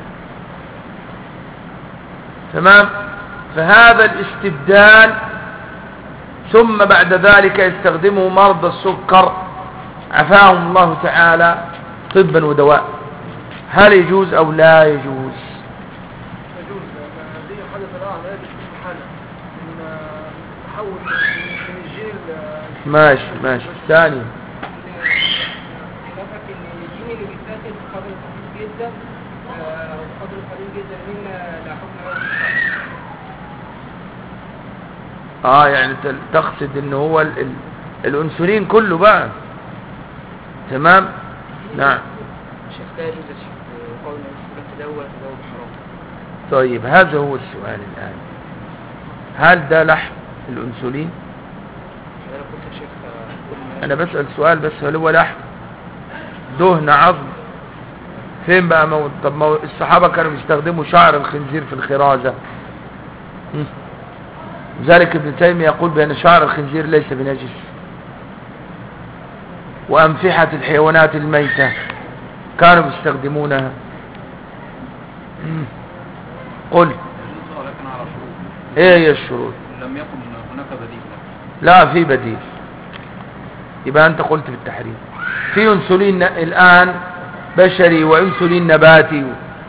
تمام. فهذا الاستبدال ثم بعد ذلك يستخدمه مرضى السكر عفاهم الله تعالى طبا ودواء. هل يجوز أو لا يجوز؟ يجوز. دي حدث الآن لا يجوز في حالة من تحول من الجيل ماشي ثاني. الجين اللي بيتاخد بقدر خفيف جدا وقدر قليل جدا مما لا حكم له. يعني تقصد ان هو الانسولين كله بقى تمام. نعم. شيخ لا يجوز قول تداول بحرام. طيب، هذا هو السؤال الآن. هل ده لحم الانسولين؟ انا بسأل سؤال بس، هل هو لحم دهن عظم؟ فين بقى طب الصحابة كانوا بيستخدموا شعر الخنزير في الخرازة. ذلك ابن تيمية يقول بأن شعر الخنزير ليس بنجس. وأنفحة الحيوانات الميتة كانوا بيستخدمونها. قل ايه هي الشروط؟ لم يكن هناك بديل. لا، في بديل. يبقى انت قلت بالتحريم. في انسولين الآن بشري وانسولين نباتي،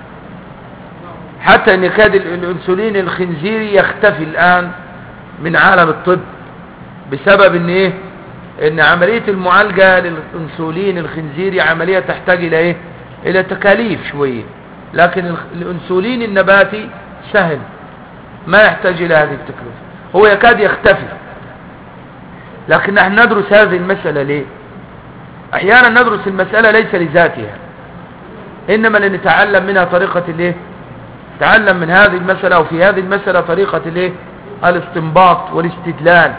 حتى ان كاد الانسولين الخنزيري يختفي الآن من عالم الطب بسبب ان عملية المعالجة للانسولين الخنزيري عملية تحتاج الى تكاليف شوية، لكن الانسولين النباتي سهل ما يحتاج الى هذه التكلفة، هو يكاد يختفي. لكن نحن ندرس هذه المسألة ليه؟ احيانا ندرس المسألة ليس لذاتها، انما لنتعلم منها طريقة تعلم من هذه المسألة او في هذه المسألة طريقة الاستنباط والاستدلال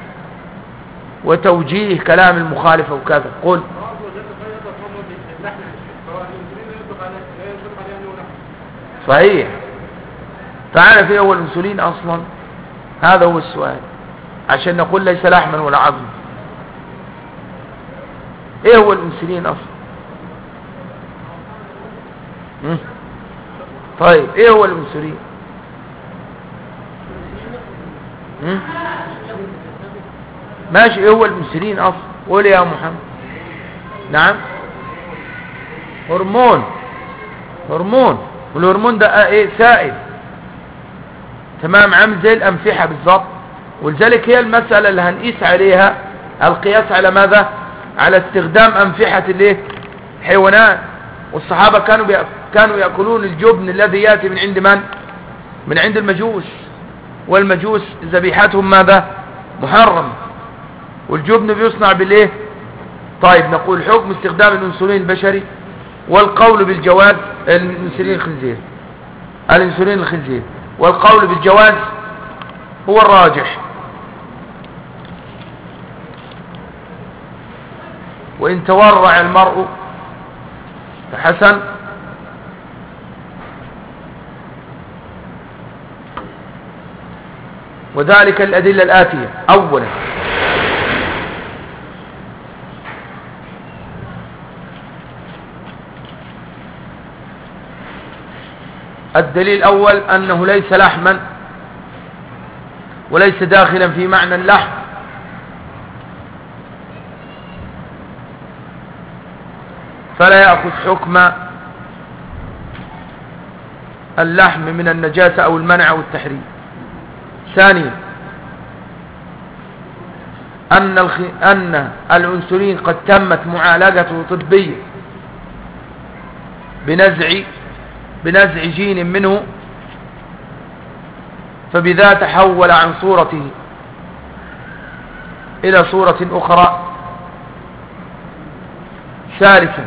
وتوجيه كلام المخالف وكذا. قل صحيح. تعالى في أول الأنسولين أصلا، هذا هو السؤال، عشان نقول ليس لحما ولا عظم. ايه هو الأنسولين أصلا؟ طيب ايه هو الأنسولين؟ ماشي، ايه هو الأنسولين أصلا؟ قول يا محمد. نعم، هرمون. والهرمون ده ايه؟ سائل. تمام، عامل زي الأنفحة بالضبط. ولذلك هي المسألة اللي هنقيس عليها القياس على ماذا؟ على استخدام أنفحة الايه؟ الحيوانات. والصحابة كانوا يأكلون الجبن الذي يأتي من عند من؟ من عند المجوس. والمجوس ذبيحتهم ماذا؟ محرم. والجبن بيصنع بالايه؟ طيب نقول حكم استخدام الانسولين البشري والقول بالجواز. الانسولين الخنزير والقول بالجواز هو الراجح. وإن تورع المرء فحسن. وذلك الأدلة الآتية. أولا، الدليل الأول أنه ليس لحما وليس داخلا في معنى اللحم، فلا يأخذ حكم اللحم من النجاسة أو المنع أو التحريم. ثانيا، أن الأنسولين قد تمت معالجته طبيا بنزع جين منه، فبذا تحول عن صورته إلى صورة أخرى. ثالثا،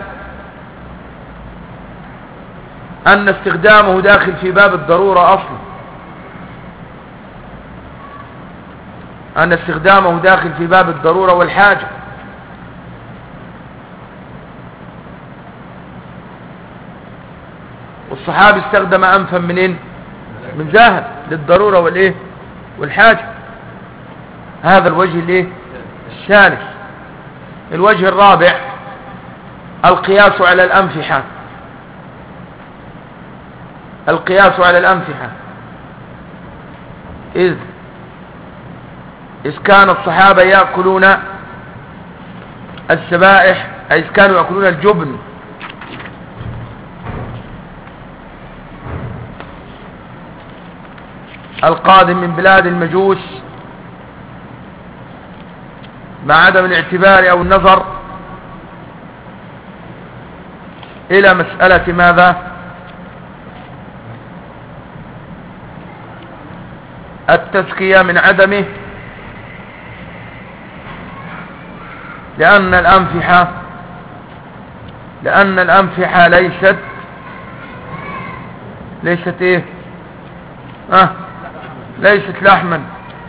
أن استخدامه داخل في باب الضرورة أصلا، أن استخدامه داخل في باب الضرورة والحاجة. والصحابي استخدم أنفا منين؟ من ذهب للضرورة والإيه؟ والحاجة. هذا الوجه الإيه؟ الثالث. الوجه الرابع، القياس على الأنفحة. القياس على الأنفحة إذ كان الصحابة يأكلون السبائح، أي إذ كانوا يأكلون الجبن القادم من بلاد المجوس مع عدم الاعتبار أو النظر إلى مسألة ماذا؟ التزكية من عدمه، لأن الأنفحة ليست إيه؟ ليست لحما.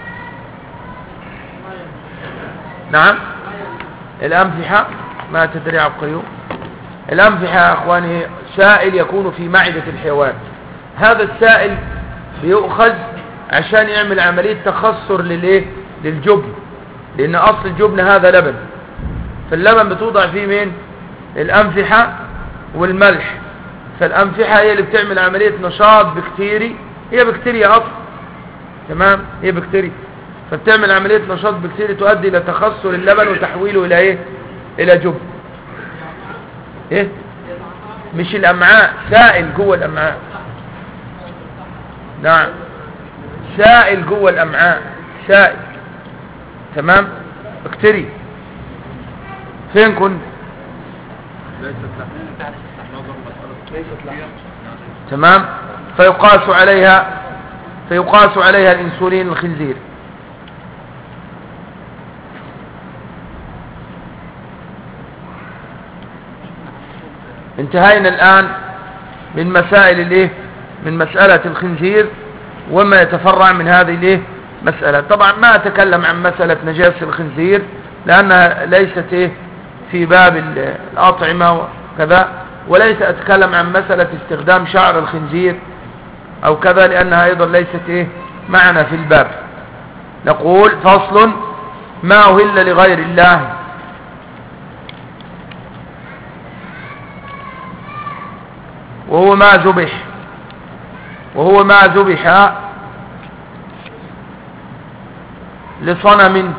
نعم، الأنفحة ما تدري عبقريون. الأنفحة يا أخواني سائل يكون في معدة الحيوان. هذا السائل بيؤخذ عشان يعمل عملية تخثر للجبن، لأن أصل الجبن هذا لبن، فاللبن بتوضع فيه مين؟ الأنفحة والملح. فالأنفحة هي اللي بتعمل عملية نشاط بكتيري، هي بكتيريا أصلا. تمام، هي بكتيريا، فبتعمل عملية نشاط بكتيري تؤدي إلى تخثر اللبن وتحويله إلى إيه؟ إلى جبن. إيه؟ مش الأمعاء، سائل جوه الأمعاء. نعم، سائل جوه الأمعاء، سائل. تمام، بكتيريا. فين كنت؟ ليست لحم. تمام، فيقاس عليها الانسولين الخنزير. انتهينا الآن من مسائل الايه؟ من مسألة الخنزير وما يتفرع من هذه الايه؟ مسألة. طبعا ما أتكلم عن مسألة نجاسة الخنزير لأنها ليست في باب الأطعمة وكذا، وليس أتكلم عن مسألة استخدام شعر الخنزير أو كذا لأنها أيضا ليست معنا في الباب. نقول فصل: ما أهل لغير الله وهو ما ذبح لصنم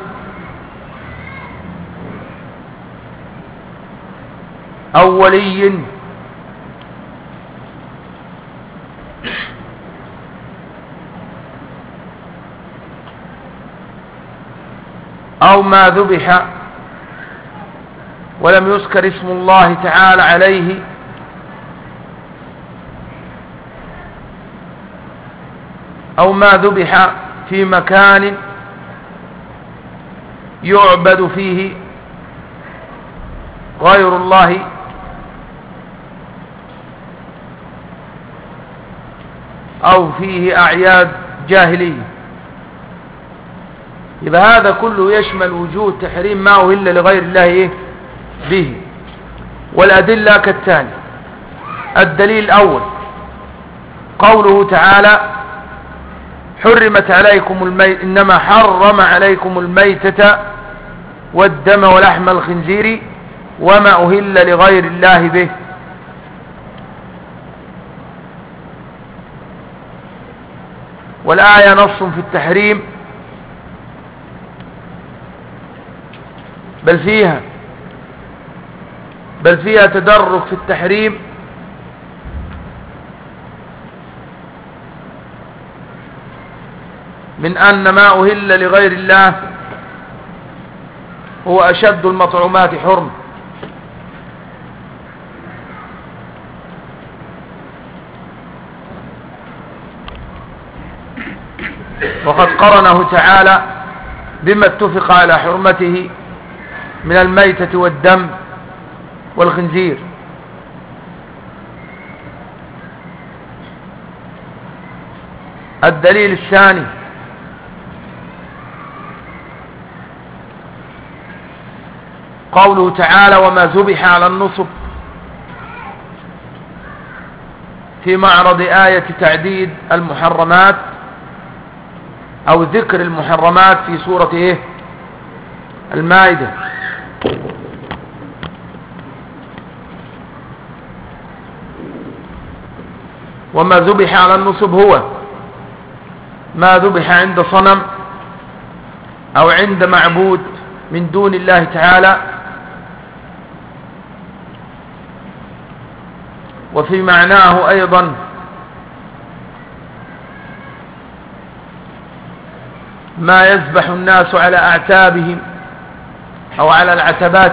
أو ولي أو ما ذبح ولم يذكر اسم الله تعالى عليه أو ما ذبح في مكان يعبد فيه غير الله أو فيه أعياد جاهلية. يبقى هذا كله يشمل وجود تحريم ما أهل لغير الله به. والأدلة كالتالي: الدليل الأول قوله تعالى: حرمت عليكم إنما حرم عليكم الميتة والدم ولحم الخنزير وما أهل لغير الله به. والآية نص في التحريم، بل فيها تدرج في التحريم من أن ما أهل لغير الله هو أشد المطعومات حرمة. وقد قرنه تعالى بما اتفق على حرمته من الميتة والدم والخنزير. الدليل الثاني قوله تعالى: وما ذبح على النصب، في معرض آية تعديد المحرمات أو ذكر المحرمات في سورة المائدة. وما ذبح على النصب هو ما ذبح عند صنم أو عند معبود من دون الله تعالى، وفي معناه أيضا ما يذبح الناس على أعتابهم أو على العتبات،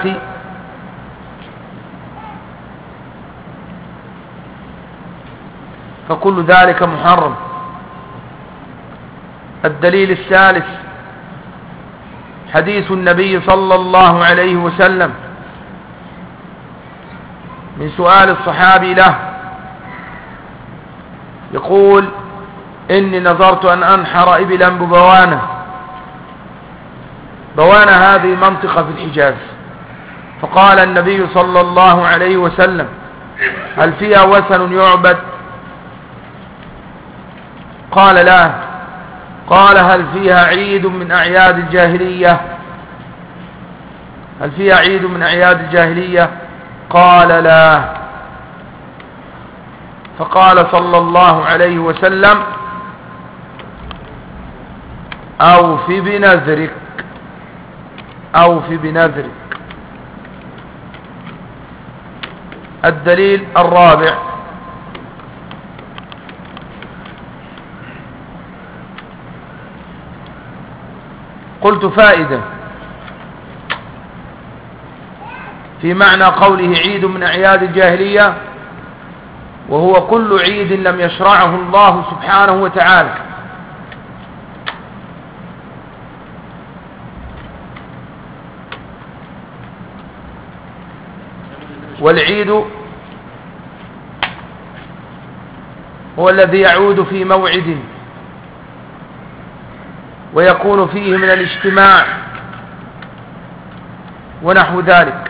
فكل ذلك محرم. الدليل الثالث حديث النبي صلى الله عليه وسلم من سؤال الصحابي له، يقول: إني نظرت أن أنحر إبلا ببوانة. بوانة هذه منطقة في الحجاز. فقال النبي صلى الله عليه وسلم: هل فيها وثن يعبد؟ قال: لا. قال: هل فيها عيد من أعياد الجاهلية؟ هل فيها عيد من أعياد الجاهلية؟ قال: لا. فقال صلى الله عليه وسلم: أوف بنذرك، أوف بنذرك. الدليل الرابع قلت فائدة في معنى قوله عيد من أعياد الجاهلية، وهو كل عيد لم يشرعه الله سبحانه وتعالى. والعيد هو الذي يعود في موعد ويكون فيه من الاجتماع ونحو ذلك.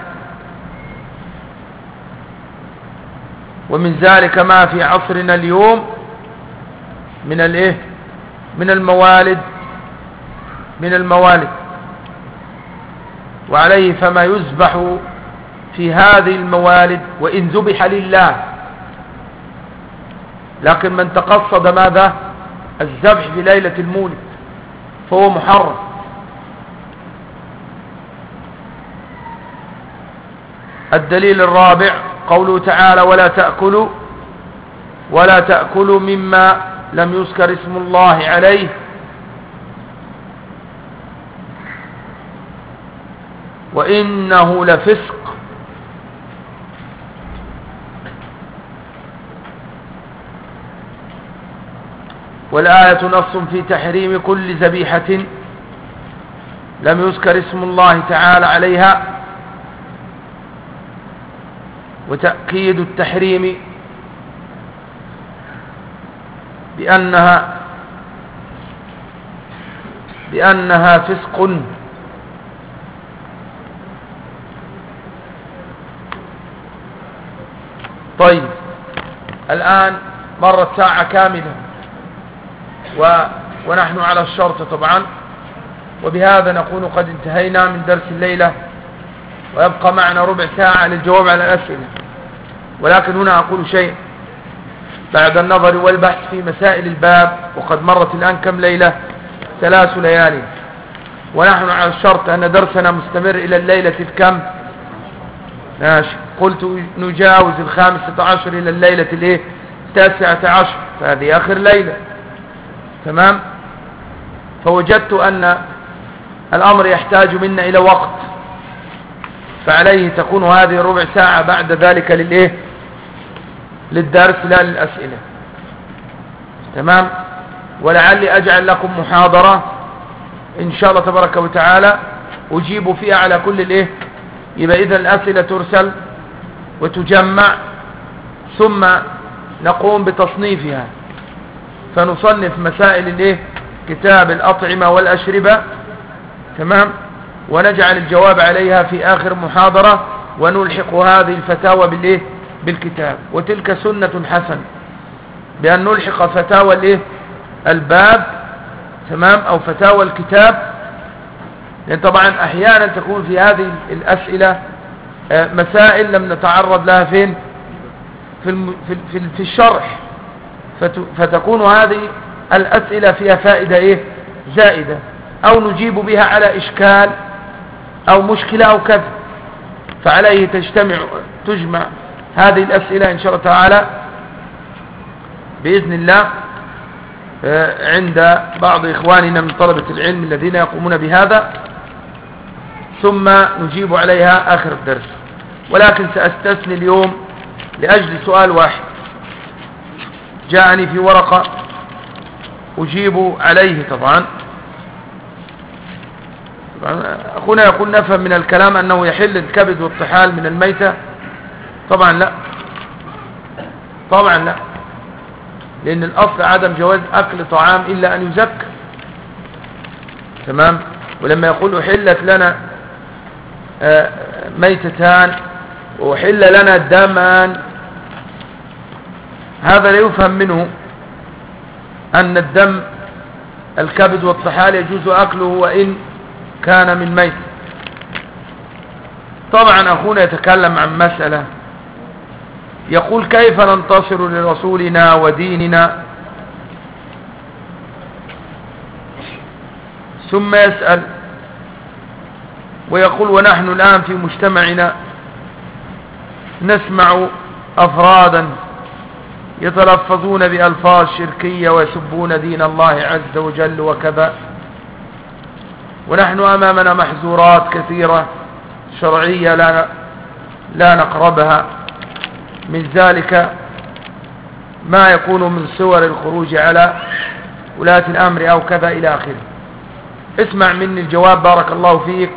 ومن ذلك ما في عصرنا اليوم من الموالد وعليه فما يذبح في هذه الموالد وإن ذبح لله، لكن من تقصد ماذا؟ الذبح في ليلة المولد فهو محرم. الدليل الرابع قوله تعالى ولا تأكلوا مما لم يذكر اسم الله عليه وإنه لفسق. والآية نص في تحريم كل ذبيحة لم يذكر اسم الله تعالى عليها، وتأكيد التحريم بأنها فسق. طيب، الآن مرت ساعة كاملة ونحن على الشرط طبعا، وبهذا نكون قد انتهينا من درس الليلة، ويبقى معنا ربع ساعة للجواب على الأسئلة. ولكن هنا أقول شيء بعد النظر والبحث في مسائل الباب، وقد مرت الآن كم ليلة؟ 3 ليالي، ونحن على الشرط أن درسنا مستمر إلى الليلة الكم؟ ماشي، قلت نجاوز 15 إلى الليلة 19، فهذه آخر ليلة. تمام؟ فوجدت أن الأمر يحتاج منا إلى وقت، فعليه تكون هذه ربع ساعة بعد ذلك للدرس لا للأسئلة. تمام؟ ولعلي أجعل لكم محاضرة إن شاء الله تبارك وتعالى أجيب فيها على كل يبقى إذا الأسئلة ترسل وتجمع، ثم نقوم بتصنيفها، فنصنف مسائل كتاب الأطعمة والأشربة. تمام؟ ونجعل الجواب عليها في آخر محاضرة، ونلحق هذه الفتاوى بالكتاب. وتلك سنة حسنة، بأن نلحق فتاوى الباب، تمام، أو فتاوى الكتاب، لأن طبعا أحيانا تكون في هذه الأسئلة مسائل لم نتعرض لها فين في الشرح، فتكون هذه الأسئلة فيها فائدة زائدة، أو نجيب بها على إشكال أو مشكلة أو كذا، فعليه تجمع هذه الأسئلة إن شاء الله تعالى بإذن الله عند بعض إخواننا من طلبة العلم الذين يقومون بهذا، ثم نجيب عليها آخر الدرس. ولكن سأستثني اليوم لأجل سؤال واحد جاءني في ورقة أجيب عليه. طبعا أخونا يقول نفهم من الكلام أنه يحل الكبد والطحال من الميتة. طبعا لا، طبعا لا، لأن الأصل عدم جواز أكل طعام إلا أن يزكى. تمام؟ ولما يقول أحلت لنا ميتتان وأحل لنا دمان، هذا لا يفهم منه أن الدم الكبد والطحال يجوز أكله وإن كان من ميت. طبعا أخونا يتكلم عن مسألة، يقول كيف ننتصر لرسولنا وديننا، ثم يسأل ويقول ونحن الآن في مجتمعنا نسمع أفرادا يتلفظون بألفاظ شركية ويسبون دين الله عز وجل وكذا، ونحن أمامنا محظورات كثيرة شرعية لا نقربها، من ذلك ما يكون من صور الخروج على ولاة الأمر أو كذا إلى آخره. اسمع مني الجواب بارك الله فيك،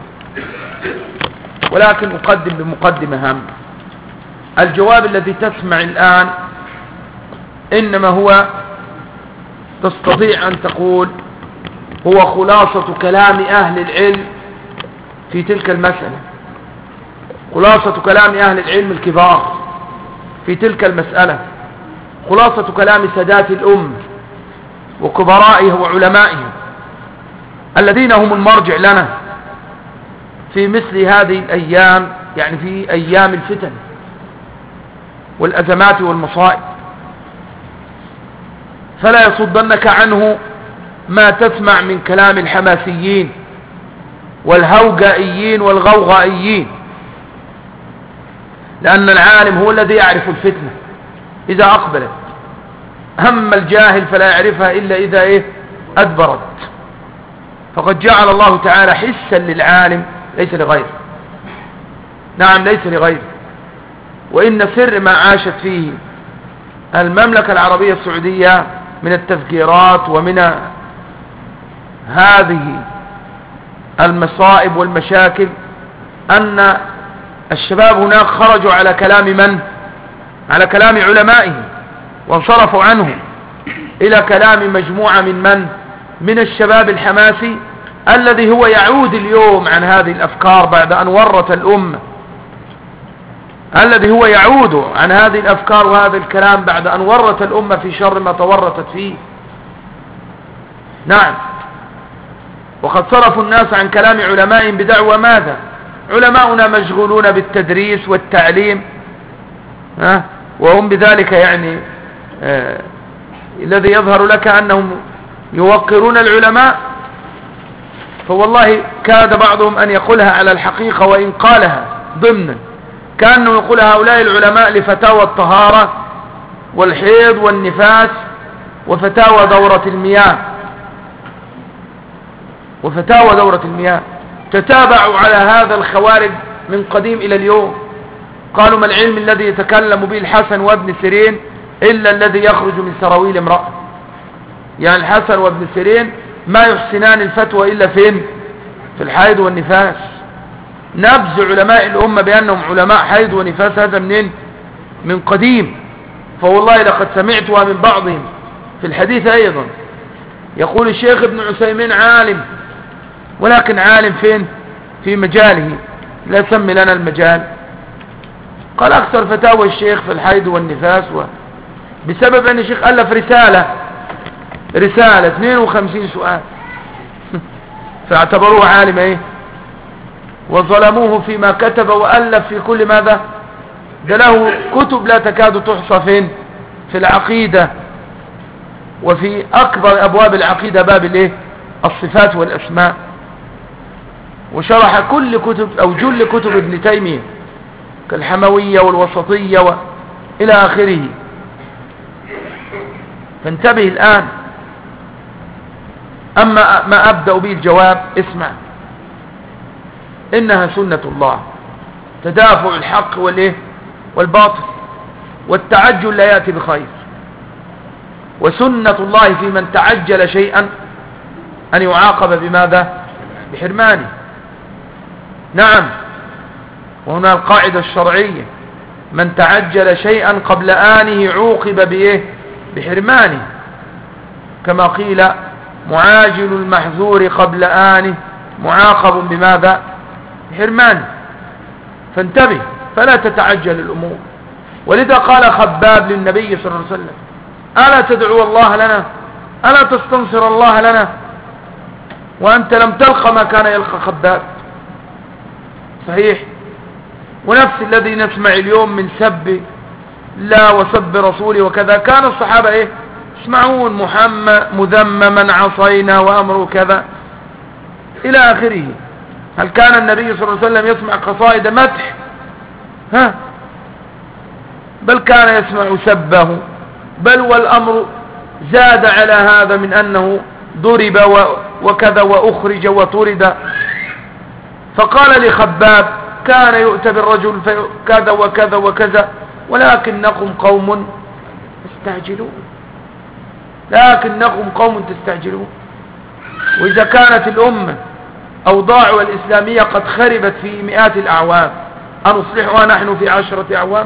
ولكن أقدم بمقدمة هامة. الجواب الذي تسمع الآن إنما هو تستطيع أن تقول هو خلاصة كلام أهل العلم في تلك المسألة، خلاصة كلام أهل العلم الكبار في تلك المسألة، خلاصة كلام سادات الأمة وكبرائها وعلمائها الذين هم المرجع لنا في مثل هذه الأيام، يعني في أيام الفتن والأزمات والمصائب. فلا يصدنك عنه ما تسمع من كلام الحماسيين والهوجائيين والغوغائيين، لأن العالم هو الذي يعرف الفتنة إذا أقبلت، أما الجاهل فلا يعرفها إلا إذا أدبرت. فقد جعل الله تعالى حسا للعالم ليس لغيره، نعم ليس لغيره. وإن سر ما عاشت فيه المملكة العربية السعودية من التفجيرات ومن هذه المصائب والمشاكل أن الشباب هناك خرجوا على كلام من؟ على كلام علمائهم، وانصرفوا عنه إلى كلام مجموعة من الشباب الحماسي الذي هو يعود اليوم عن هذه الأفكار بعد أن ورط الأمة، الذي هو يعود عن هذه الأفكار وهذا الكلام بعد أن ورط الأمة في شر ما تورطت فيه. نعم، وقد صرفوا الناس عن كلام علمائهم بدعوى ماذا؟ علماؤنا مشغولون بالتدريس والتعليم، وهم بذلك يعني الذي يظهر لك أنهم يوقرون العلماء. فوالله كاد بعضهم أن يقولها على الحقيقة، وإن قالها ضمنا كأنه يقول هؤلاء العلماء لفتاوى الطهارة والحيض والنفاس وفتاوى دورة المياه تتابعوا على هذا الخوارج من قديم إلى اليوم. قالوا ما العلم الذي يتكلم به الحسن وابن سيرين إلا الذي يخرج من سراويل امرأة؟ يعني الحسن وابن سيرين ما يحسنان الفتوى إلا فين؟ في الحيض والنفاس. نبذ علماء الأمة بأنهم علماء حيض ونفاس هذا منين؟ من قديم. فوالله لقد سمعتها من بعضهم في الحديث أيضا يقول الشيخ ابن عثيمين عالم، ولكن عالم فين؟ في مجاله، لا سمي لنا المجال. قال أكثر فتاوى الشيخ في الحيض والنفاس، بسبب أن الشيخ ألف رسالة 52 سؤال فاعتبروه عالم وظلموه فيما كتب وألف في كل ماذا؟ ده له كتب لا تكاد تحصى فين؟ في العقيدة، وفي أكبر أبواب العقيدة باب الصفات والأسماء، وشرح كل كتب أو جل كتب ابن تيمية كالحموية والوسطية إلى آخره. فانتبه الآن. أما ما أبدأ به الجواب، اسمع، إنها سنة الله، تدافع الحق والباطل، والتعجل لا يأتي بخير. وسنة الله في من تعجل شيئا أن يعاقب بماذا؟ بحرمانه. نعم، وهنا القاعدة الشرعية: من تعجل شيئا قبل آنه عوقب بحرمانه، كما قيل: معاجل المحذور قبل آنه معاقب بماذا؟ بحرمانه. فانتبه، فلا تتعجل الأمور. ولذا قال خباب للنبي صلى الله عليه وسلم: ألا تدعو الله لنا؟ ألا تستنصر الله لنا؟ وأنت لم تلقى ما كان يلقى خباب. صحيح. ونفس الذي نسمع اليوم من سب لا وسب رسوله وكذا، كان الصحابة يسمعون محمد مذمما عصينا وأمره كذا إلى آخره. هل كان النبي صلى الله عليه وسلم يسمع قصائد مدح؟ بل كان يسمع سبه، بل والأمر زاد على هذا من أنه ضرب وكذا وأخرج وطرد. فقال لخباب: كان يؤتى بالرجل كذا وكذا وكذا، ولكنكم قوم تستعجلون، لكنكم قوم تستعجلون. وإذا كانت الأمة أوضاعها الإسلامية قد خربت في مئات الأعوام، أنصلحها نحن في 10 أعوام؟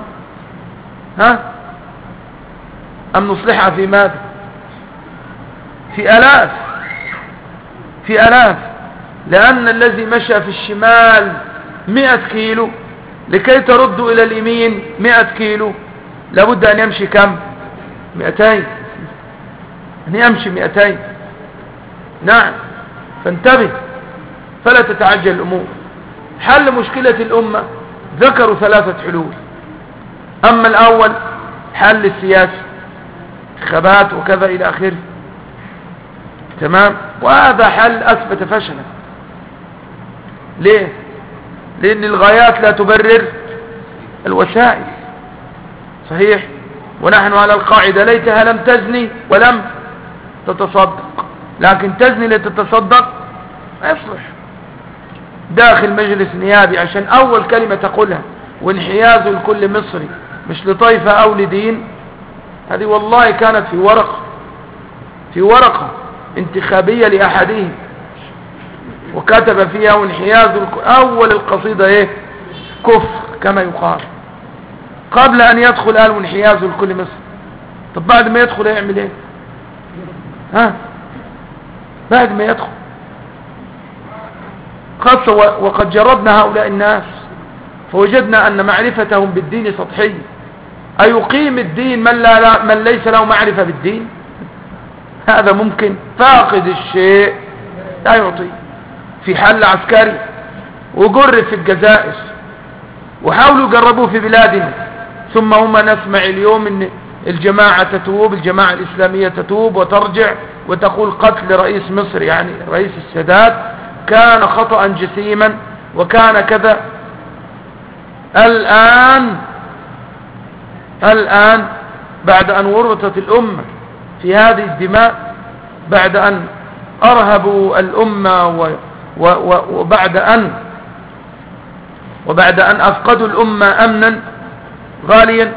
أم نصلحها في ماذا؟ في آلاف. في آلاف، لأن الذي مشى في الشمال 100 كيلو لكي ترد إلى اليمين 100 كيلو لابد أن يمشي كم؟ 200، أن يمشي 200. نعم، فانتبه فلا تتعجل الأمور. حل مشكلة الأمة ذكروا 3 حلول. أما الأول حل السياسي، انتخابات وكذا إلى آخره، تمام، وهذا حل أثبت فشلا. ليه؟ لأن الغايات لا تبرر الوسائل. صحيح، ونحن على القاعدة ليتها لم تزني ولم تتصدق، لكن تزني لتتصدق ما يصلح. داخل مجلس نيابي عشان أول كلمة تقولها وانحيازه لكل مصري مش لطائفة أو لدين، هذه والله كانت في ورقة انتخابية لأحدهم، وكتب فيها وانحياز أول القصيدة ايه؟ كفر كما يقال، قبل أن يدخل قال وانحياز لكل مصر. طب بعد ما يدخل يعمل ايه؟ بعد ما يدخل خاصة وقد جربنا هؤلاء الناس فوجدنا أن معرفتهم بالدين سطحية. أيقيم الدين من ليس له معرفة بالدين؟ هذا ممكن؟ فاقد الشيء لا يعطيه. في حل عسكري وجرب في الجزائر وحاولوا يجربوه في بلادنا، ثم هم نسمع اليوم ان الجماعة تتوب، الجماعة الإسلامية تتوب وترجع وتقول قتل رئيس مصر يعني رئيس السادات كان خطأ جسيما وكان كذا. الآن بعد أن ورطت الأمة في هذه الدماء، بعد أن أرهبوا الأمة وبعد أن أفقدوا الأمة أمنا غاليا،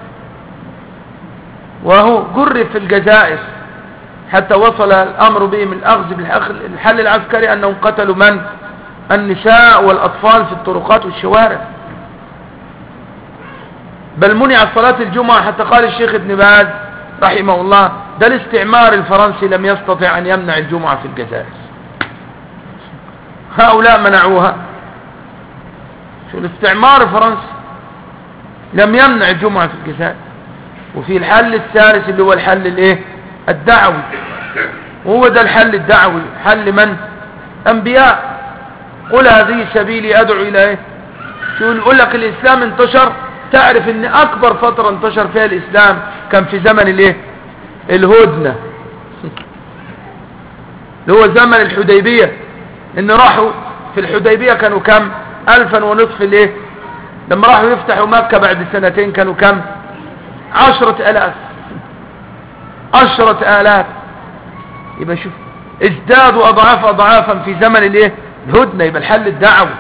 وهو جرب في الجزائر حتى وصل الأمر بهم الأخذ بالحل العسكري أنهم قتلوا من؟ النساء والأطفال في الطرقات والشوارع، بل منع صلاة الجمعة حتى قال الشيخ ابن باز رحمه الله ده الاستعمار الفرنسي لم يستطع أن يمنع الجمعة في الجزائر، هؤلاء منعوها. شو الاستعمار الفرنسي لم يمنع الجمعة في الجزائر. وفي الحل الثالث اللي هو الحل الايه؟ الدعوي، وهو ده الحل الدعوي. حل من؟ انبياء. قل هذه سبيلي ادعو الى ايه؟ شو يقول لك الاسلام انتشر، تعرف ان اكبر فترة انتشر فيها الاسلام كان في زمن الايه؟ الهدنة، اللي هو زمن الحديبية. ان راحوا في الحديبية كانوا كم؟ 1500 الايه؟ لما راحوا يفتحوا مكة بعد 2 سنين كانوا كم؟ 10,000. 10,000. يبقى شوف ازدادوا اضعافا في زمن الايه؟ الهدنة. يبقى الحل الدعوي.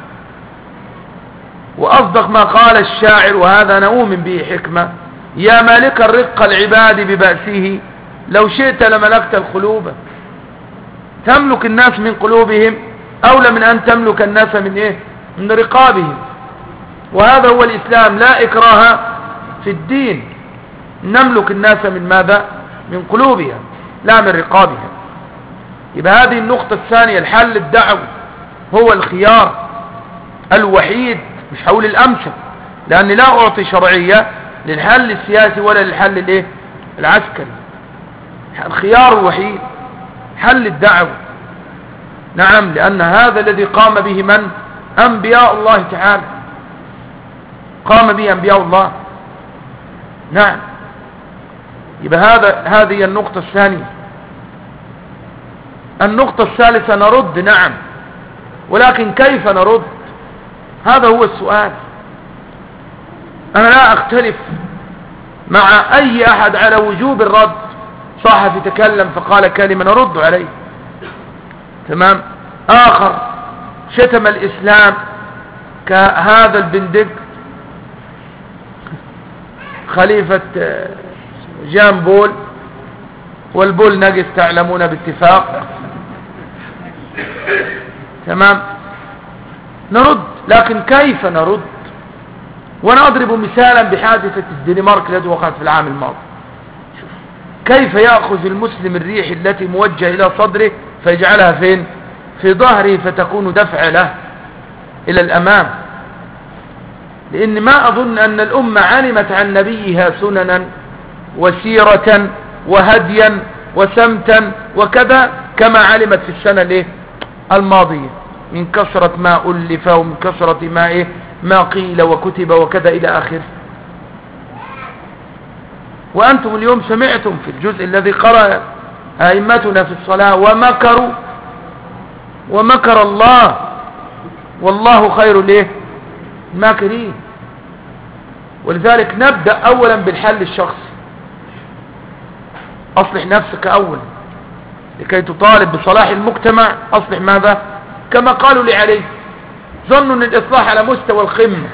واصدق ما قال الشاعر وهذا انا اؤمن به حكمة: يا مالك الرق العباد ببأسه لو شئت لملكت القلوب. تملك الناس من قلوبهم اولى من ان تملك الناس من ايه؟ من رقابهم. وهذا هو الاسلام، لا اكراه في الدين. نملك الناس من ماذا؟ من قلوبهم لا من رقابهم. يبقى هذه النقطة الثانية، الحل الدعوي هو الخيار الوحيد، مش هقول الامثل لاني لا اعطي شرعية للحل السياسي ولا للحل الايه؟ العسكري. الخيار الوحيد حل الدعوة. نعم، لان هذا الذي قام به من؟ انبياء الله تعالى، قام به انبياء الله. نعم. يبقى هذه النقطة الثانية. النقطة الثالثة نرد، نعم، ولكن كيف نرد؟ هذا هو السؤال. أنا لا أختلف مع أي أحد على وجوب الرد. صحفي تكلم فقال كلمة نرد عليه، تمام. آخر شتم الإسلام كهذا البندق خليفة جان بول، والبول نجس تعلمون باتفاق، تمام. نرد، لكن كيف نرد؟ وانا اضرب مثالا بحادثة الدنمارك التي وقعت في العام الماضي. كيف يأخذ المسلم الريح التي موجهة الى صدره فيجعلها فين؟ في ظهره، فتكون دفع له إلى الأمام. لأن ما أظن أن الأمة علمت عن نبيها سننا وسيرة وهديا وسمتا وكذا كما علمت في السنة الماضية، من كثرة ما ألف ومن كثرة ما قيل وكتب وكذا إلى آخره. وأنتم اليوم سمعتم في الجزء الذي قرأ أئمتنا في الصلاة: ومكر الله والله خير الماكرين. ولذلك نبدأ أولا بالحل الشخصي. أصلح نفسك أولا لكي تطالب بصلاح المجتمع. أصلح ماذا؟ كما قالوا لعلي، ظنوا أن الإصلاح على مستوى القمة،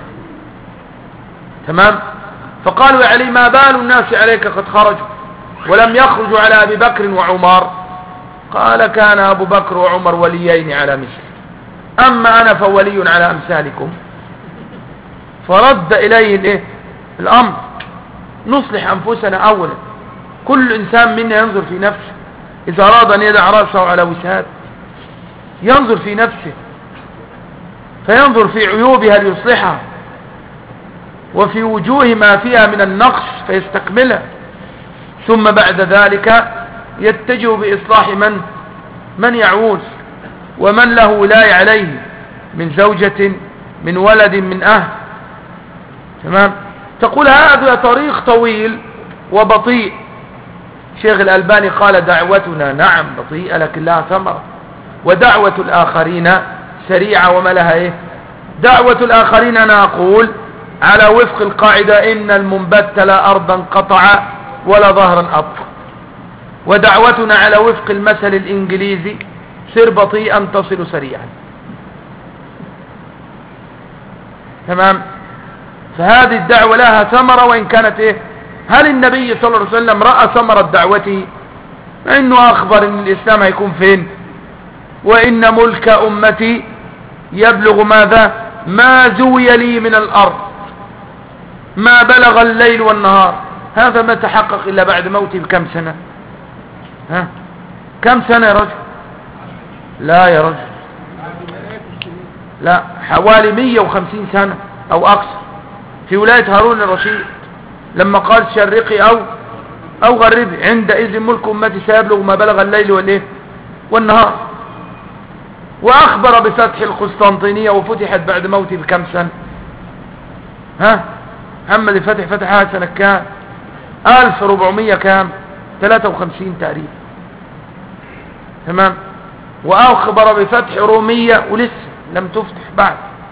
تمام؟ فقالوا يا علي: ما بال الناس عليك قد خرجوا ولم يخرجوا على أبي بكر وعمر؟ قال: كان أبو بكر وعمر وليين على مثل، أما أنا فولي على أمثالكم. فرد إليه الأمر. نصلح أنفسنا أولا. كل إنسان منا ينظر في نفسه، إذا أراد أن يدع رأسه على وساد ينظر في نفسه، فينظر في عيوبها ليصلحها، وفي وجوه ما فيها من النقص فيستكملها، ثم بعد ذلك يتجه بإصلاح من يعوز ومن له ولاية عليه من زوجة من ولد من أهل. تمام؟ تقول هذا طريق طويل وبطيء. شيخ الألباني قال: دعوتنا نعم بطيئة لكن لها ثمرة، ودعوة الآخرين سريعة وما لها دعوة الآخرين أنا أقول على وفق القاعدة: إن المنبت لا أرضا قطع ولا ظهرا أبقى. ودعوتنا على وفق المثل الإنجليزي: سر بطيئا تصل سريعا. تمام؟ فهذه الدعوة لها ثمرة وإن كانت هل النبي صلى الله عليه وسلم رأى ثمرة دعوته؟ إنه أخبر إن الإسلام هيكون فين؟ وإن ملك أمتي يبلغ ماذا؟ ما زوي لي من الأرض، ما بلغ الليل والنهار. هذا ما تحقق إلا بعد موتي بكم سنة؟ كم سنة يا رجل؟ لا يا رجل، لا، حوالي 150 سنة أو أكثر، في ولاية هارون الرشيد لما قال: شرقي أو غربي، عندئذ ملك أمتي سيبلغ ما بلغ الليل والنهار. وأخبر بفتح القسطنطينية وفتحت بعد موته بكم سنة؟ محمد فتحها سنة كام؟ 1400 كام؟ 53 تقريبا. تمام؟ وأخبر بفتح رومية ولسه لم تفتح بعد.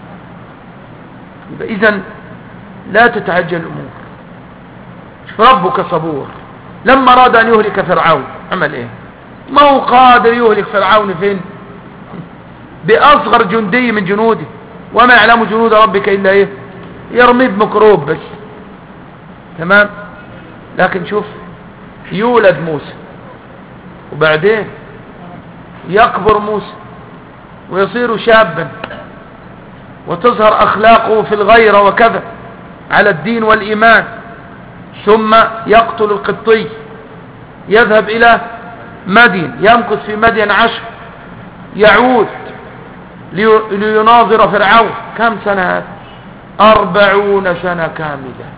إذن لا تتعجل الأمور. ربك صبور. لما أراد أن يهلك فرعون عمل ما هو قادر يهلك فرعون فين؟ بأصغر جندي من جنوده، وما يعلم جنود ربك إلا يرمي بمكروب بس. تمام؟ لكن شوف، يولد موسى وبعدين يكبر موسى ويصير شابا وتظهر أخلاقه في الغيرة وكذا على الدين والإيمان، ثم يقتل القبطي، يذهب إلى مدين، يمكث في مدين 10، يعود ليناظر فرعون. كم سنة هذا؟ 40 سنة كاملة.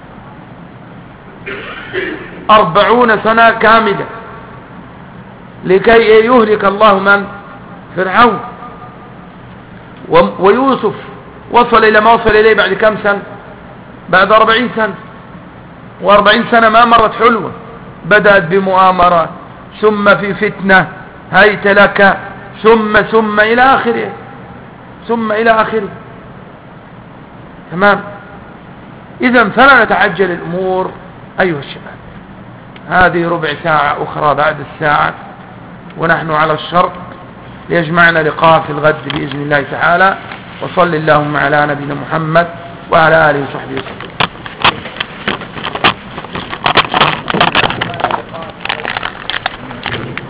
40 سنة كاملة لكي يهلك الله من؟ فرعون. ويوسف وصل إلى ما وصل إليه بعد كم سنة؟ بعد 40 سنة. و40 سنة ما مرت حلوة، بدأت بمؤامرات، ثم في فتنة، هيت لك، ثم إلى آخره، ثم إلى آخره. تمام؟ إذن فلا نتعجل الأمور أيها الشباب. هذه ربع ساعة أخرى بعد الساعة ونحن على الشرط، ليجمعنا لقاء في الغد بإذن الله تعالى. وصل اللهم على نبينا محمد وعلى آله وصحبه وسلم.